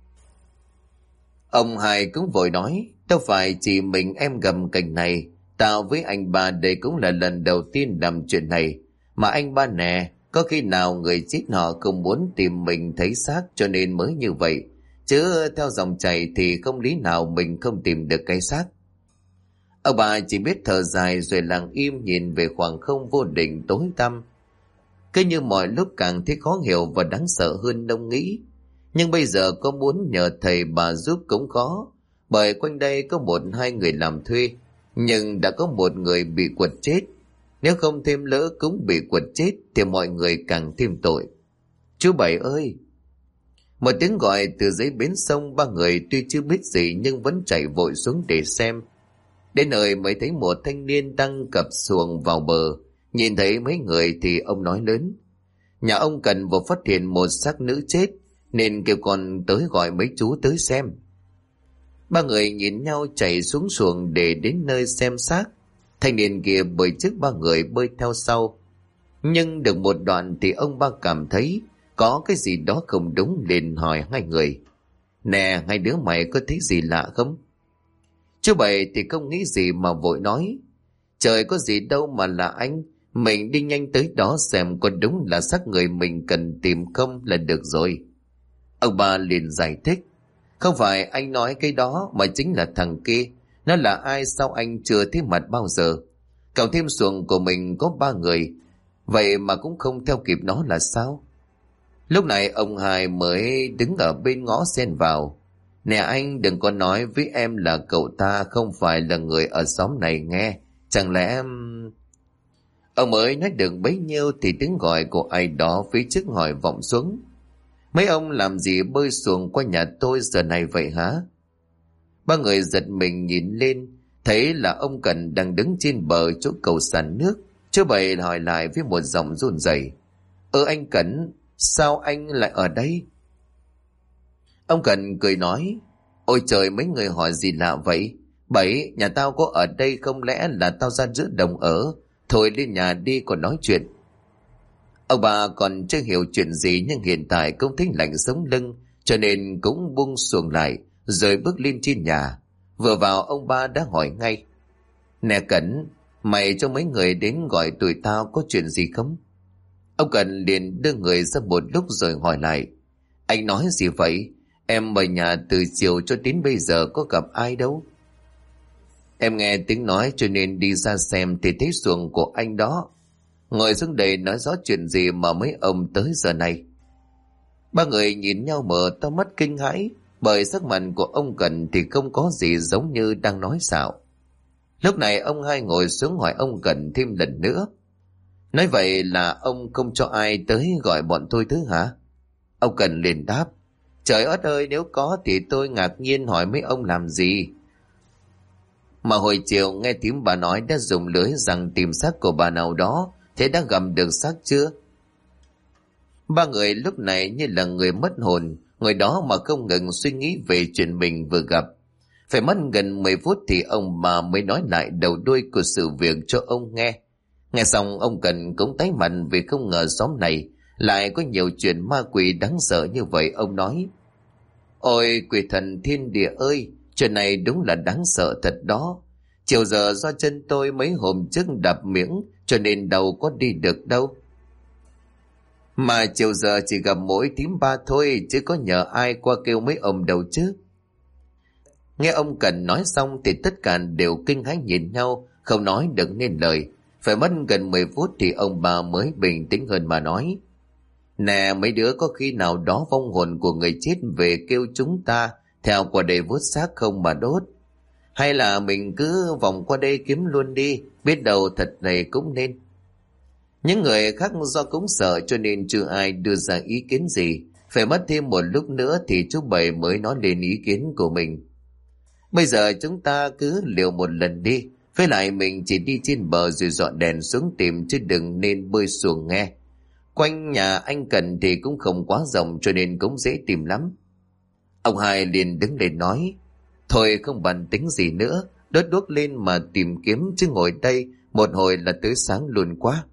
Ông Hai cũng vội nói, đâu phải chỉ mình em gặp cảnh này. Tao với anh ba đây cũng là lần đầu tiên làm chuyện này. Mà anh ba nè, có khi nào người chết họ không muốn tìm mình thấy xác cho nên mới như vậy. Chứ theo dòng chảy thì không lý nào mình không tìm được cái xác. Ông bà chỉ biết thở dài rồi lặng im nhìn về khoảng không vô định tối tăm. Cứ như mọi lúc càng thấy khó hiểu và đáng sợ hơn ông nghĩ. Nhưng bây giờ có muốn nhờ thầy bà giúp cũng khó, bởi quanh đây có một hai người làm thuê, nhưng đã có một người bị quật chết. Nếu không thêm lỡ cũng bị quật chết thì mọi người càng thêm tội. Chú Bảy ơi! Một tiếng gọi từ dưới bến sông, ba người tuy chưa biết gì nhưng vẫn chạy vội xuống để xem. Đến nơi mới thấy một thanh niên đang cập xuồng vào bờ. Nhìn thấy mấy người thì ông nói lớn. Nhà ông Cần vừa phát hiện một xác nữ chết, nên kêu con tới gọi mấy chú tới xem. Ba người nhìn nhau chạy xuống xuồng để đến nơi xem xác. Thanh niên kia bơi trước ba người bơi theo sau. Nhưng được một đoạn thì ông ba cảm thấy có cái gì đó không đúng, liền hỏi hai người. Nè, hai đứa mày có thấy gì lạ không? Chú Bảy thì không nghĩ gì mà vội nói. Trời, có gì đâu mà lạ anh. Mình đi nhanh tới đó xem có đúng là xác người mình cần tìm không là được rồi. Ông ba liền giải thích. Không phải anh nói cái đó, mà chính là thằng kia. Nó là ai sao anh chưa thấy mặt bao giờ? Cộng thêm xuồng của mình có ba người, vậy mà cũng không theo kịp nó là sao? Lúc này ông Hai mới đứng ở bên ngõ xen vào. Nè anh, đừng có nói với em là cậu ta không phải là người ở xóm này nghe. Chẳng lẽ em... Ông mới nói được bấy nhiêu thì tiếng gọi của ai đó phía trước hỏi vọng xuống. Mấy ông làm gì bơi xuồng qua nhà tôi giờ này vậy hả? Ba người giật mình nhìn lên, thấy là ông Cần đang đứng trên bờ chỗ cầu sàn nước. Chú Bảy hỏi lại với một giọng run rẩy. Anh Cần, sao anh lại ở đây? Ông Cần cười nói. Ôi trời, mấy người hỏi gì lạ vậy? Bảy, nhà tao có ở đây không lẽ là tao ra giữa đồng ở? Thôi lên nhà đi còn nói chuyện. Ông bà còn chưa hiểu chuyện gì nhưng hiện tại cũng thấy lạnh sống lưng, cho nên cũng buông xuồng lại rồi bước lên trên nhà. Vừa vào ông ba đã hỏi ngay. Nè Cẩn, mày cho mấy người đến gọi tụi tao có chuyện gì không? Ông Cẩn liền đưa người ra một lúc rồi hỏi lại. Anh nói gì vậy? Em mời nhà từ chiều cho đến bây giờ có gặp ai đâu. Em nghe tiếng nói cho nên đi ra xem thì thấy xuồng của anh đó. Ngồi xuống đây nói rõ chuyện gì mà mấy ông tới giờ này. Ba người nhìn nhau mở to mắt kinh hãi, bởi sắc mặt của ông Cần thì không có gì giống như đang nói xạo. Lúc này ông Hai ngồi xuống hỏi ông Cần thêm lần nữa. Nói vậy là ông không cho ai tới gọi bọn tôi thứ hả? Ông Cần liền đáp. Trời ớt ơi, nếu có thì tôi ngạc nhiên hỏi mấy ông làm gì. Mà hồi chiều nghe thím bà nói đã dùng lưới rằng tìm xác của bà nào đó, thế đã gặp được xác chưa? Ba người lúc này như là người mất hồn, ngồi đó mà không ngừng suy nghĩ về chuyện mình vừa gặp. Phải mất gần 10 phút thì ông bà mới nói lại đầu đuôi của sự việc cho ông nghe. Nghe xong ông Cần cũng tái mặt vì không ngờ xóm này lại có nhiều chuyện ma quỷ đáng sợ như vậy. Ông nói. Ôi quỷ thần thiên địa ơi, chuyện này đúng là đáng sợ thật đó. Chiều giờ do chân tôi mấy hôm trước đạp miếng cho nên đâu có đi được đâu. Mà chiều giờ chỉ gặp mỗi thím ba thôi, chứ có nhờ ai qua kêu mấy ông đâu chứ. Nghe ông Cần nói xong thì tất cả đều kinh hãi nhìn nhau, không nói được nên lời. Phải mất gần 10 phút thì ông bà mới bình tĩnh hơn mà nói. Nè mấy đứa, có khi nào đó vong hồn của người chết về kêu chúng ta theo qua đây vớt xác không mà đốt? Hay là mình cứ vòng qua đây kiếm luôn đi, biết đâu thật này cũng nên. Những người khác do cũng sợ cho nên chưa ai đưa ra ý kiến gì. Phải mất thêm một lúc nữa thì chú Bảy mới nói lên ý kiến của mình. Bây giờ chúng ta cứ liều một lần đi. Với lại mình chỉ đi trên bờ rồi dọn đèn xuống tìm, chứ đừng nên bơi xuồng nghe. Quanh nhà anh Cần thì cũng không quá rộng cho nên cũng dễ tìm lắm. Ông Hai liền đứng lên nói. Thôi không bàn tính gì nữa, đốt đuốc lên mà tìm kiếm, chứ ngồi đây một hồi là tới sáng luôn quá.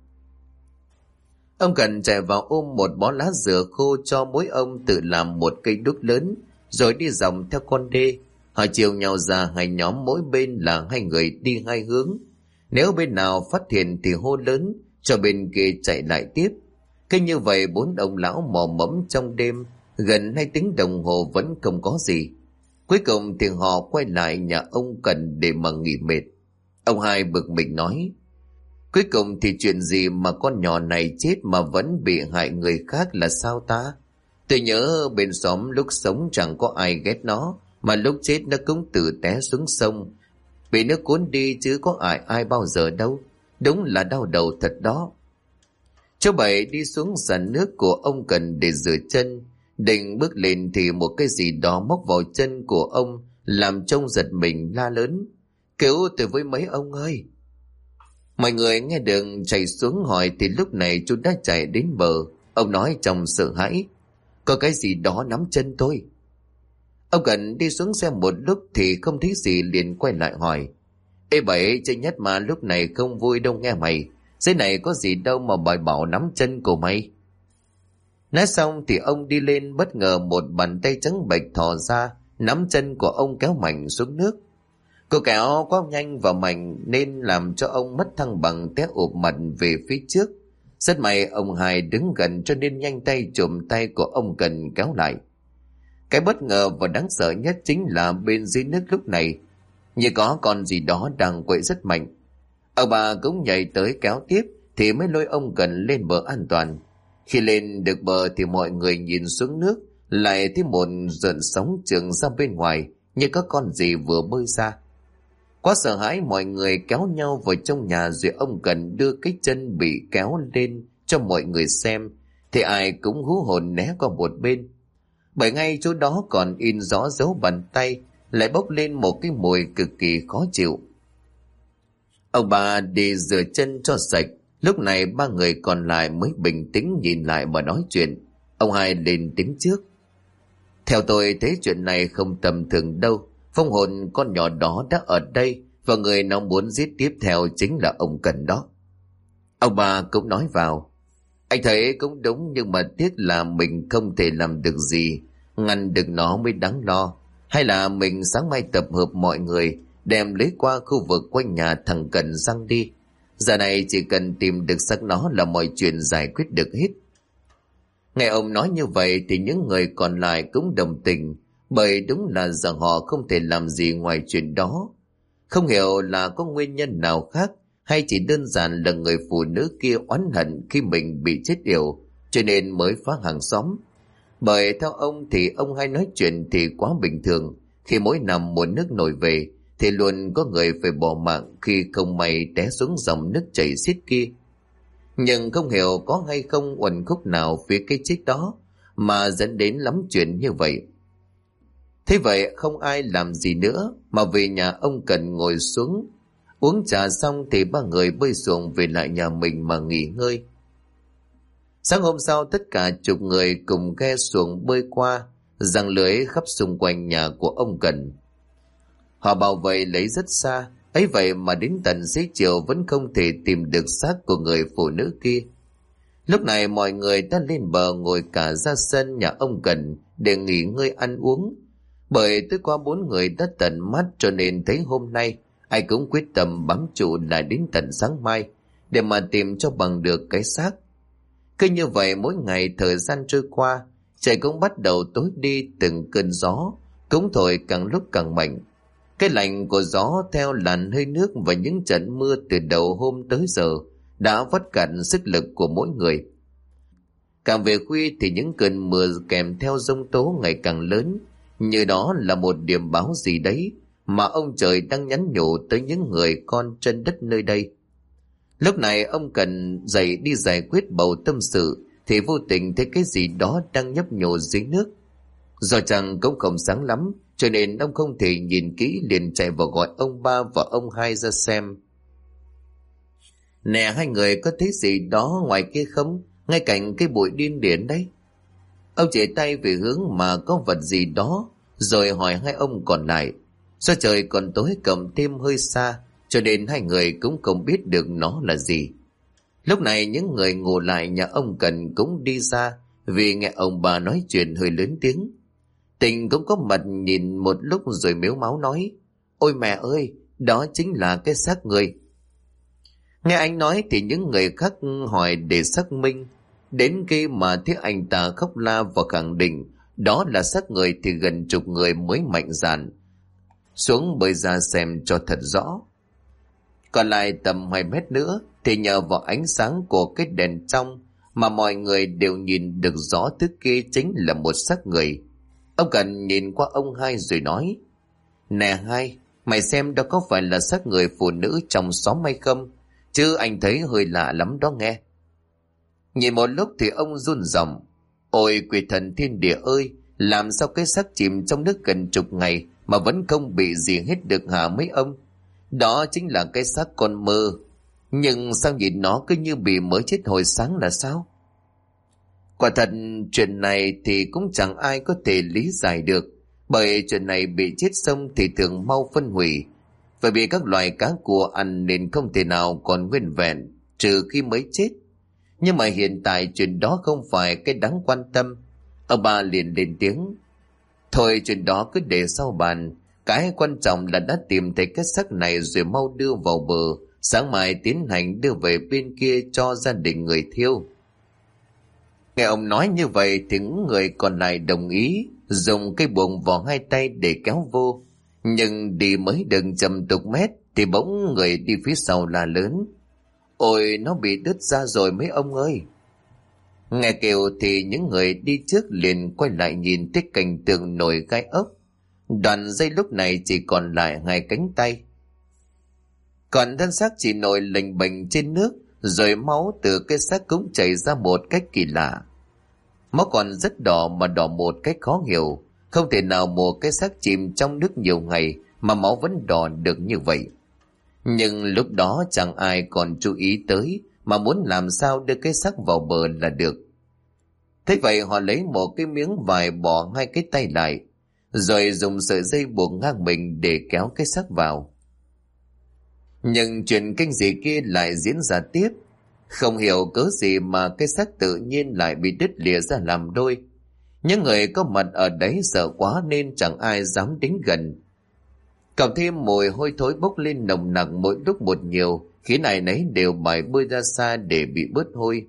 Ông Cần chạy vào ôm một bó lá dừa khô cho mỗi ông tự làm một cây đuốc lớn, rồi đi dòng theo con đê. Họ chiều nhau ra hai nhóm, mỗi bên là hai người đi hai hướng. Nếu bên nào phát hiện thì hô lớn, cho bên kia chạy lại tiếp. Cứ như vậy 4 ông lão mò mẫm trong đêm, gần 2 tiếng đồng hồ vẫn không có gì. Cuối cùng thì họ quay lại nhà ông Cần để mà nghỉ mệt. Ông Hai bực mình nói: cuối cùng thì chuyện gì mà con nhỏ này chết mà vẫn bị hại người khác là sao ta? Tôi nhớ bên xóm lúc sống chẳng có ai ghét nó, mà lúc chết nó cũng tự té xuống sông, bị nước cuốn đi chứ có ai bao giờ đâu. Đúng là đau đầu thật đó. Chú Bảy đi xuống sàn nước của ông Cần để rửa chân, định bước lên thì một cái gì đó móc vào chân của ông, làm trông giật mình la lớn: cứu tôi với mấy ông ơi! Mọi người nghe được chạy xuống hỏi thì lúc này chú đã chạy đến bờ. Ông nói trong sợ hãi: có cái gì đó nắm chân tôi. Ông Cần đi xuống xe một lúc thì không thấy gì, liền quay lại hỏi: ê Bảy, chơi nhất mà lúc này không vui đâu nghe mày. Dưới này có gì đâu mà bài bảo nắm chân của mày. Nói xong thì ông đi lên, bất ngờ một bàn tay trắng bệch thò ra, nắm chân của ông kéo mạnh xuống nước. Cô kéo quá nhanh và mạnh nên làm cho ông mất thăng bằng, té ụp mặt về phía trước. Rất may ông Hai đứng gần cho nên nhanh tay chụm tay của ông Cần kéo lại. Cái bất ngờ và đáng sợ nhất chính là bên dưới nước lúc này như có con gì đó đang quậy rất mạnh. Ông bà cũng nhảy tới kéo tiếp thì mới lôi ông Cần lên bờ an toàn. Khi lên được bờ thì mọi người nhìn xuống nước, lại thấy một rợn sóng trườn ra bên ngoài như có con gì vừa bơi ra. Quá sợ hãi, mọi người kéo nhau vào trong nhà, rồi ông Cần đưa cái chân bị kéo lên cho mọi người xem, thì ai cũng hú hồn né qua một bên. Bởi ngay chỗ đó còn in rõ dấu bàn tay, lại bốc lên một cái mùi cực kỳ khó chịu. Ông bà đi rửa chân cho sạch. Lúc này 3 người còn lại mới bình tĩnh nhìn lại mà nói chuyện. Ông Hai lên tiếng trước: theo tôi thấy chuyện này không tầm thường đâu. Phong hồn con nhỏ đó đã ở đây, và người nó muốn giết tiếp theo chính là ông Cần đó. Ông bà cũng nói vào: anh thấy cũng đúng, nhưng mà tiếc là mình không thể làm được gì, ngăn được nó mới đáng lo. Hay là mình sáng mai tập hợp mọi người, đem lấy qua khu vực quanh nhà thằng Cần răng đi. Giờ này chỉ cần tìm được xác nó là mọi chuyện giải quyết được hết. Nghe ông nói như vậy thì những người còn lại cũng đồng tình, bởi đúng là giờ họ không thể làm gì ngoài chuyện đó. Không hiểu là có nguyên nhân nào khác, hay chỉ đơn giản là người phụ nữ kia oán hận khi mình bị chết yểu, cho nên mới phá hàng xóm. Bởi theo ông thì ông hay nói chuyện thì quá bình thường. Khi mỗi năm mùa nước nổi về thì luôn có người phải bỏ mạng khi không may té xuống dòng nước chảy xiết kia. Nhưng không hiểu có hay không uẩn khúc nào phía cái chết đó mà dẫn đến lắm chuyện như vậy. Thế vậy không ai làm gì nữa, mà về nhà ông Cần ngồi xuống uống trà xong thì 3 người bơi xuồng về lại nhà mình mà nghỉ ngơi. Sáng hôm sau tất cả chục người cùng ghe xuồng bơi qua, giăng lưới khắp xung quanh nhà của ông Cần. Họ bảo vệ lấy rất xa, ấy vậy mà đến tận xế chiều vẫn không thể tìm được xác của người phụ nữ kia. Lúc này mọi người đã lên bờ ngồi cả ra sân nhà ông Cần để nghỉ ngơi ăn uống. Bởi tối qua 4 người đã tận mắt cho nên thấy hôm nay ai cũng quyết tâm bám trụ lại đến tận sáng mai để mà tìm cho bằng được cái xác. Cứ như vậy mỗi ngày thời gian trôi qua, trời cũng bắt đầu tối đi, từng cơn gió cũng thổi càng lúc càng mạnh. Cái lạnh của gió theo làn hơi nước và những trận mưa từ đầu hôm tới giờ đã vắt cạn sức lực của mỗi người. Càng về khuya thì những cơn mưa kèm theo giông tố ngày càng lớn, như đó là một điểm báo gì đấy mà ông trời đang nhắn nhủ tới những người con trên đất nơi đây. Lúc này ông Cần dậy đi giải quyết bầu tâm sự thì vô tình thấy cái gì đó đang nhấp nhô dưới nước. Do chẳng cũng không sáng lắm cho nên ông không thể nhìn kỹ, liền chạy vào gọi ông Ba và ông Hai ra xem. Nè, hai người có thấy gì đó ngoài kia không? Ngay cạnh cái bụi điên điển đấy. Ông chỉ tay về hướng mà có vật gì đó, rồi hỏi hai ông còn lại. Do trời còn tối cộng thêm hơi xa cho nên hai người cũng không biết được nó là gì. Lúc này những người ngủ lại nhà ông Cần cũng đi ra vì nghe ông bà nói chuyện hơi lớn tiếng. Tình cũng có mặt nhìn một lúc rồi mếu máo nói: Ôi mẹ ơi, đó chính là cái xác người. Nghe anh nói thì những người khác hỏi để xác minh. Đến khi mà thấy anh ta khóc la và khẳng định đó là xác người thì gần chục người mới mạnh dạn xuống bơi ra xem cho thật rõ. Còn lại tầm 2 mét nữa thì nhờ vào ánh sáng của cái đèn trong mà mọi người đều nhìn được rõ thứ kia chính là một xác người. Ông Cần nhìn qua ông Hai rồi nói: Nè Hai, mày xem đó có phải là xác người phụ nữ trong xóm hay không? Chứ anh thấy hơi lạ lắm đó nghe. Nhìn một lúc thì ông run giọng: Ôi quỷ thần thiên địa ơi, làm sao cái xác chìm trong nước gần chục ngày mà vẫn không bị gì hết được hả mấy ông? Đó chính là cái xác con mơ. Nhưng sao nhìn nó cứ như bị mới chết hồi sáng là sao? Quả thật chuyện này thì cũng chẳng ai có thể lý giải được. Bởi chuyện này bị chết xong thì thường mau phân hủy. Phải bị các loài cá cua ăn nên không thể nào còn nguyên vẹn trừ khi mới chết. Nhưng mà hiện tại chuyện đó không phải cái đáng quan tâm. Ông bà liền lên tiếng: Thôi chuyện đó cứ để sau bàn. Cái quan trọng là đã tìm thấy cái xác này rồi mau đưa vào bờ. Sáng mai tiến hành đưa về bên kia cho gia đình người thiêu. Nghe ông nói như vậy thì những người còn lại đồng ý, dùng cây buồng vào hai tay để kéo vô. Nhưng đi mới được chầm chục mét thì bỗng người đi phía sau la lớn: Ôi nó bị đứt ra rồi mấy ông ơi! Nghe kêu thì những người đi trước liền quay lại nhìn thấy cảnh tượng nổi gai ốc. Đoạn dây lúc này chỉ còn lại 2 cánh tay. Còn thân xác chỉ nổi lềnh bềnh trên nước, rồi máu từ cái xác cũng chảy ra một cách kỳ lạ. Máu còn rất đỏ mà đỏ một cách khó hiểu. Không thể nào một cái xác chìm trong nước nhiều ngày mà máu vẫn đỏ được như vậy. Nhưng lúc đó chẳng ai còn chú ý tới mà muốn làm sao đưa cái xác vào bờ là được. Thế vậy họ lấy một cái miếng vải bỏ 2 cái tay lại, rồi dùng sợi dây buộc ngang mình để kéo cái xác vào. Nhưng chuyện kinh dị kia lại diễn ra tiếp. Không hiểu cớ gì mà cái xác tự nhiên lại bị đứt lìa ra làm đôi. Những người có mặt ở đấy sợ quá nên chẳng ai dám đến gần. Cộng thêm mùi hôi thối bốc lên nồng nặc mỗi lúc một nhiều, khiến ai nấy đều bài bơi ra xa để bị bớt hôi.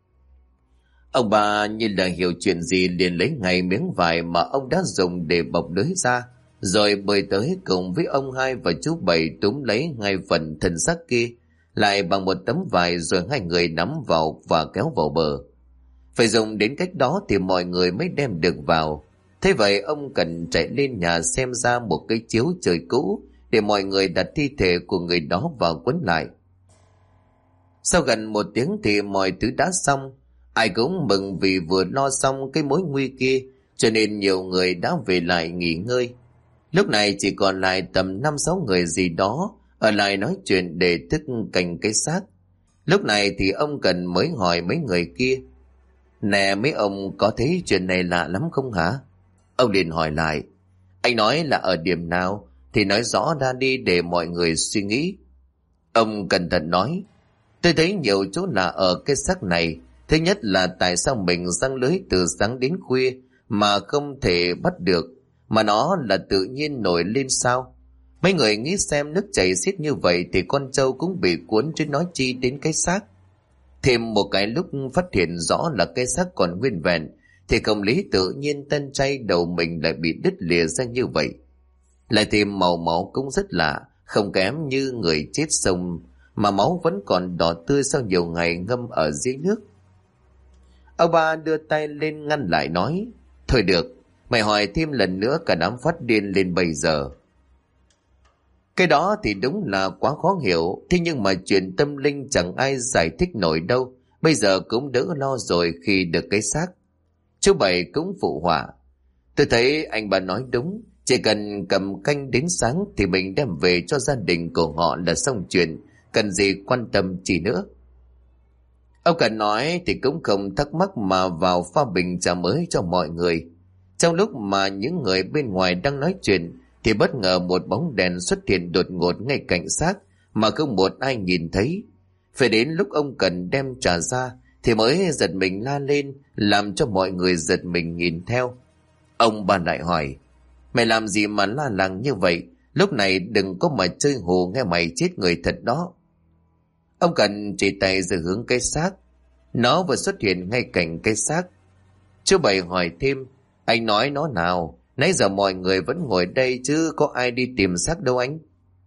Ông bà như là hiểu chuyện gì liền lấy ngay miếng vải mà ông đã dùng để bọc lưới ra, rồi bơi tới cùng với ông Hai và chú Bảy túm lấy ngay phần thân xác kia lại bằng một tấm vải, rồi hai người nắm vào và kéo vào bờ. Phải dùng đến cách đó thì mọi người mới đem được vào. Thế vậy ông Cần chạy lên nhà xem ra một cái chiếu trời cũ để mọi người đặt thi thể của người đó vào quấn lại. Sau gần 1 tiếng thì mọi thứ đã xong. Ai cũng mừng vì vừa lo xong cái mối nguy kia, cho nên nhiều người đã về lại nghỉ ngơi. Lúc này chỉ còn lại tầm 5-6 người gì đó ở lại nói chuyện để thức canh cái xác. Lúc này thì ông Cần mới hỏi mấy người kia: Nè mấy ông có thấy chuyện này lạ lắm không hả? Ông liền hỏi lại: Anh nói là ở điểm nào thì nói rõ ra đi để mọi người suy nghĩ. Ông cẩn thận nói: Tôi thấy nhiều chỗ là ở cái xác này. Thứ nhất là tại sao mình giăng lưới từ sáng đến khuya mà không thể bắt được, mà nó là tự nhiên nổi lên sao? Mấy người nghĩ xem nước chảy xiết như vậy thì con trâu cũng bị cuốn chứ nói chi đến cái xác. Thêm một cái lúc phát hiện rõ là cái xác còn nguyên vẹn thì không lý tự nhiên tân chay đầu mình lại bị đứt lìa ra như vậy. Lại thêm màu máu cũng rất lạ, không kém như người chết sông, mà máu vẫn còn đỏ tươi sau nhiều ngày ngâm ở dưới nước. Ông ba đưa tay lên ngăn lại nói: Thôi được, mày hỏi thêm lần nữa cả đám phát điên lên bây giờ. Cái đó thì đúng là quá khó hiểu, thế nhưng mà chuyện tâm linh chẳng ai giải thích nổi đâu. Bây giờ cũng đỡ lo rồi khi được cái xác. Chú Bảy cũng phụ họa: Tôi thấy anh bà nói đúng, chỉ cần cầm canh đến sáng thì mình đem về cho gia đình của họ là xong chuyện, cần gì quan tâm chi nữa. Ông Cần nói thì cũng không thắc mắc mà vào pha bình trà mới cho mọi người. Trong lúc mà những người bên ngoài đang nói chuyện thì bất ngờ một bóng đèn xuất hiện đột ngột ngay cạnh xác mà không một ai nhìn thấy. Phải đến lúc ông Cần đem trà ra thì mới giật mình la lên, làm cho mọi người giật mình nhìn theo. Ông bà lại hỏi: mày làm gì mà la làng như vậy? Lúc này đừng có mà chơi hồ nghe mày chết người thật đó. Ông Cần chỉ tay rồi hướng cái xác. Nó vừa xuất hiện ngay cạnh cái xác. Chú Bảy hỏi thêm: anh nói nó nào? Nãy giờ mọi người vẫn ngồi đây chứ có ai đi tìm xác đâu anh.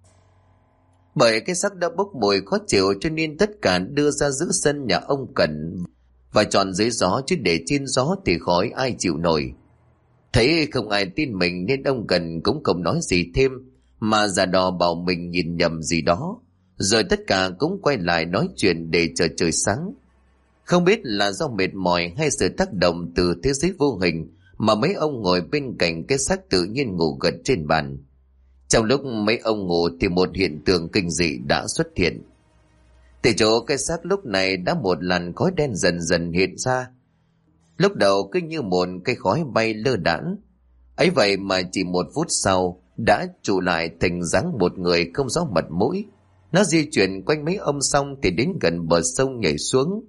Bởi cái xác đã bốc mùi khó chịu cho nên tất cả đưa ra giữ sân nhà ông Cần và tròn dưới gió, chứ để trên gió thì khỏi ai chịu nổi. Thấy không ai tin mình nên ông Cần cũng không nói gì thêm, mà giả đò bảo mình nhìn nhầm gì đó. Rồi tất cả cũng quay lại nói chuyện để chờ trời sáng. Không biết là do mệt mỏi hay sự tác động từ thế giới vô hình mà mấy ông ngồi bên cạnh cái xác tự nhiên ngủ gật trên bàn. Trong lúc mấy ông ngủ thì một hiện tượng kinh dị đã xuất hiện. Từ chỗ cái xác lúc này đã một làn khói đen dần dần hiện ra. Lúc đầu cứ như một cây khói bay lơ đãng, ấy vậy mà chỉ 1 phút sau đã trụ lại thành dáng một người không rõ mặt mũi. Nó di chuyển quanh mấy ông xong thì đến gần bờ sông nhảy xuống.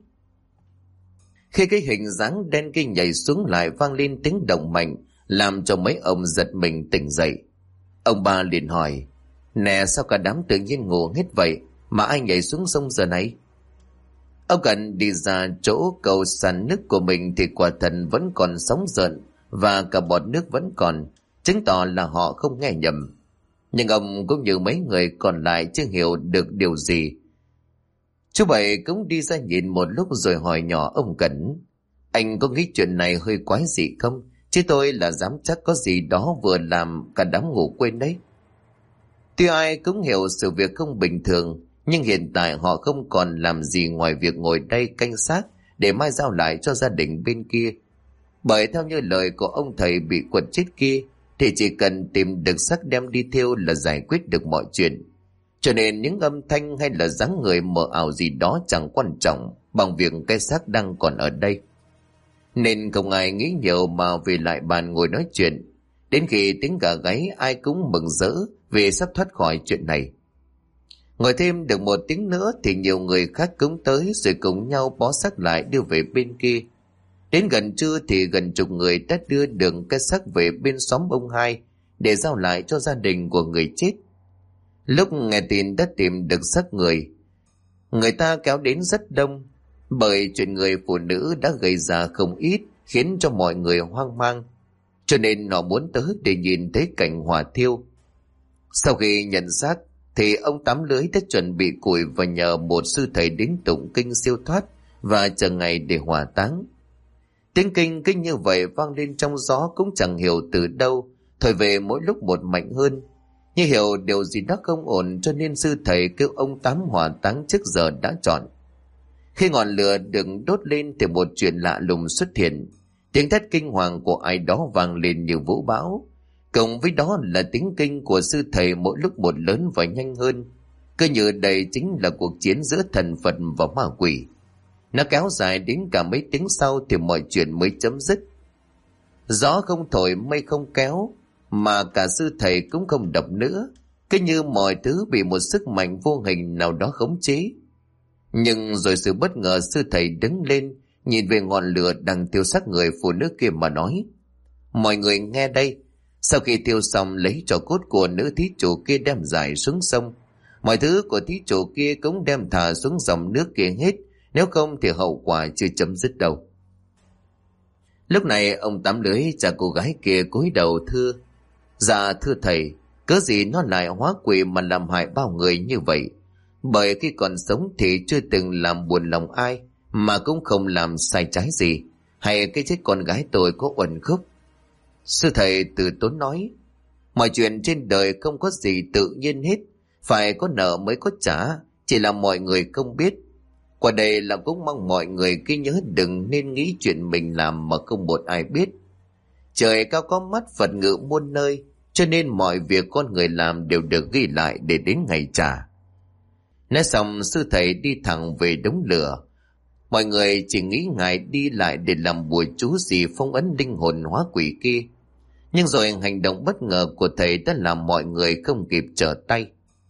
Khi cái hình dáng đen kia nhảy xuống lại vang lên tiếng động mạnh, làm cho mấy ông giật mình tỉnh dậy. Ông ba liền hỏi: nè, sao cả đám tự nhiên ngủ hết vậy mà ai nhảy xuống sông giờ này? Ông Cần đi ra chỗ cầu sàn nước của mình thì quả thật vẫn còn sóng gợn và cả bọt nước vẫn còn, chứng tỏ là họ không nghe nhầm. Nhưng ông cũng như mấy người còn lại chưa hiểu được điều gì. Chú Bảy cũng đi ra nhìn một lúc rồi hỏi nhỏ ông Cẩn: anh có nghĩ chuyện này hơi quái dị không? Chứ tôi là dám chắc có gì đó vừa làm cả đám ngủ quên đấy. Tuy ai cũng hiểu sự việc không bình thường, nhưng hiện tại họ không còn làm gì ngoài việc ngồi đây canh xác để mai giao lại cho gia đình bên kia. Bởi theo như lời của ông thầy bị quật chết kia thì chỉ cần tìm được xác đem đi thiêu là giải quyết được mọi chuyện. Cho nên những âm thanh hay là dáng người mờ ảo gì đó chẳng quan trọng bằng việc cái xác đang còn ở đây. Nên không ai nghĩ nhiều mà về lại bàn ngồi nói chuyện. Đến khi tiếng gà gáy ai cũng mừng rỡ vì sắp thoát khỏi chuyện này. Ngồi thêm được 1 tiếng nữa thì nhiều người khác cũng tới rồi cùng nhau bó xác lại đưa về bên kia. Đến gần trưa thì gần chục người đã đưa đường cái xác về bên xóm ông Hai để giao lại cho gia đình của người chết. Lúc nghe tin đã tìm được xác người ta kéo đến rất đông, bởi chuyện người phụ nữ đã gây ra không ít khiến cho mọi người hoang mang, cho nên họ muốn tới để nhìn thấy cảnh hỏa thiêu. Sau khi nhận xác thì ông Tám Lưới đã chuẩn bị củi và nhờ một sư thầy đến tụng kinh siêu thoát và chờ ngày để hỏa táng. Tiếng kinh cứ như vậy vang lên trong gió cũng chẳng hiểu từ đâu, thổi về mỗi lúc một mạnh hơn. Như hiểu điều gì đó không ổn cho nên sư thầy kêu ông Tám hỏa táng trước giờ đã chọn. Khi ngọn lửa được đốt lên thì một chuyện lạ lùng xuất hiện. Tiếng thét kinh hoàng của ai đó vang lên như vũ bão. Cộng với đó là tiếng kinh của sư thầy mỗi lúc một lớn và nhanh hơn. Cứ như đây chính là cuộc chiến giữa thần Phật và ma quỷ. Nó kéo dài đến cả mấy tiếng sau thì mọi chuyện mới chấm dứt. Gió không thổi, mây không kéo, mà cả sư thầy cũng không đập nữa. Cứ như mọi thứ bị một sức mạnh vô hình nào đó khống chế. Nhưng rồi sự bất ngờ, sư thầy đứng lên, nhìn về ngọn lửa đang thiêu xác người phụ nữ kia mà nói: mọi người nghe đây, sau khi thiêu xong lấy tro cốt của nữ thí chủ kia đem rải xuống sông. Mọi thứ của thí chủ kia cũng đem thả xuống dòng nước kia hết, nếu không thì hậu quả chưa chấm dứt đâu. Lúc này ông Tám Lưới cha cô gái kia cúi đầu thưa: dạ thưa thầy, cớ gì nó lại hóa quỷ mà làm hại bao người như vậy? Bởi khi còn sống thì chưa từng làm buồn lòng ai, mà cũng không làm sai trái gì, hay cái chết con gái tôi có uẩn khúc. Sư thầy từ tốn nói: mọi chuyện trên đời không có gì tự nhiên hết, phải có nợ mới có trả, chỉ là mọi người không biết. Qua đây là cũng mong mọi người cứ nhớ đừng nên nghĩ chuyện mình làm mà không một ai biết. Trời cao có mắt, Phật ngự muôn nơi, cho nên mọi việc con người làm đều được ghi lại để đến ngày trả. Nói xong sư thầy đi thẳng về đống lửa. Mọi người chỉ nghĩ ngài đi lại để làm bùa chú gì phong ấn linh hồn hóa quỷ kia. Nhưng rồi hành động bất ngờ của thầy đã làm mọi người không kịp trở tay.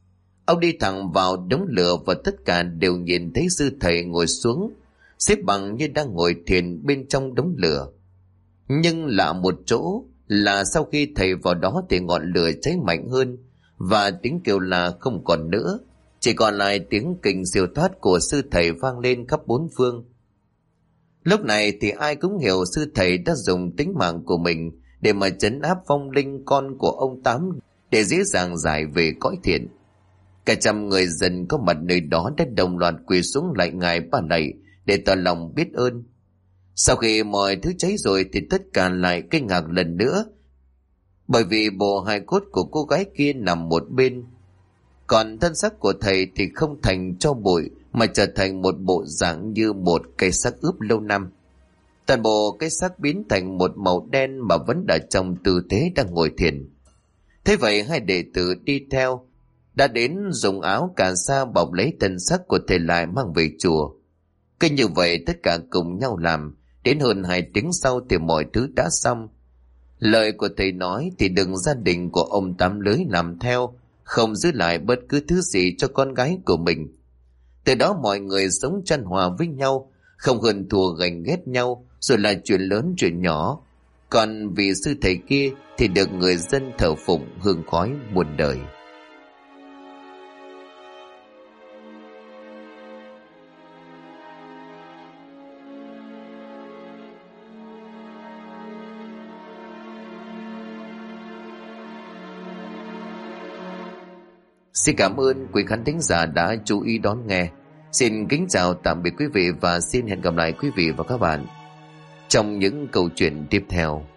Ông đi thẳng vào đống lửa và tất cả đều nhìn thấy sư thầy ngồi xuống, xếp bằng như đang ngồi thiền bên trong đống lửa. Nhưng lạ một chỗ là sau khi thầy vào đó thì ngọn lửa cháy mạnh hơn, và tiếng kêu la không còn nữa, chỉ còn lại tiếng kình siêu thoát của sư thầy vang lên khắp bốn phương. Lúc này thì ai cũng hiểu sư thầy đã dùng tính mạng của mình để mà trấn áp vong linh con của ông Tám, để dễ dàng giải về cõi thiện. Cả trăm người dân có mặt nơi đó đã đồng loạt quỳ xuống lạy ngài ba lạy để tỏ lòng biết ơn. Sau khi mọi thứ cháy rồi thì tất cả lại kinh ngạc lần nữa, bởi vì bộ hài cốt của cô gái kia nằm một bên, còn thân xác của thầy thì không thành tro bụi mà trở thành một bộ dạng như một cây xác ướp lâu năm. Toàn bộ cái xác biến thành một màu đen mà vẫn ở trong tư thế đang ngồi thiền. Thế vậy hai đệ tử đi theo đã đến dùng áo cà sa bọc lấy thân xác của thầy lại mang về chùa. Cứ như vậy tất cả cùng nhau làm, đến hơn 2 tiếng sau thì mọi thứ đã xong. Lời của thầy nói thì đừng gia đình của ông Tám Lưới làm theo, không giữ lại bất cứ thứ gì cho con gái của mình. Từ đó mọi người sống chan hòa với nhau, không hơn thua ganh ghét nhau, rồi là chuyện lớn chuyện nhỏ. Còn vì sư thầy kia thì được người dân thờ phụng hương khói muôn đời. Xin cảm ơn quý khán thính giả đã chú ý đón nghe. Xin kính chào tạm biệt quý vị và xin hẹn gặp lại quý vị và các bạn trong những câu chuyện tiếp theo.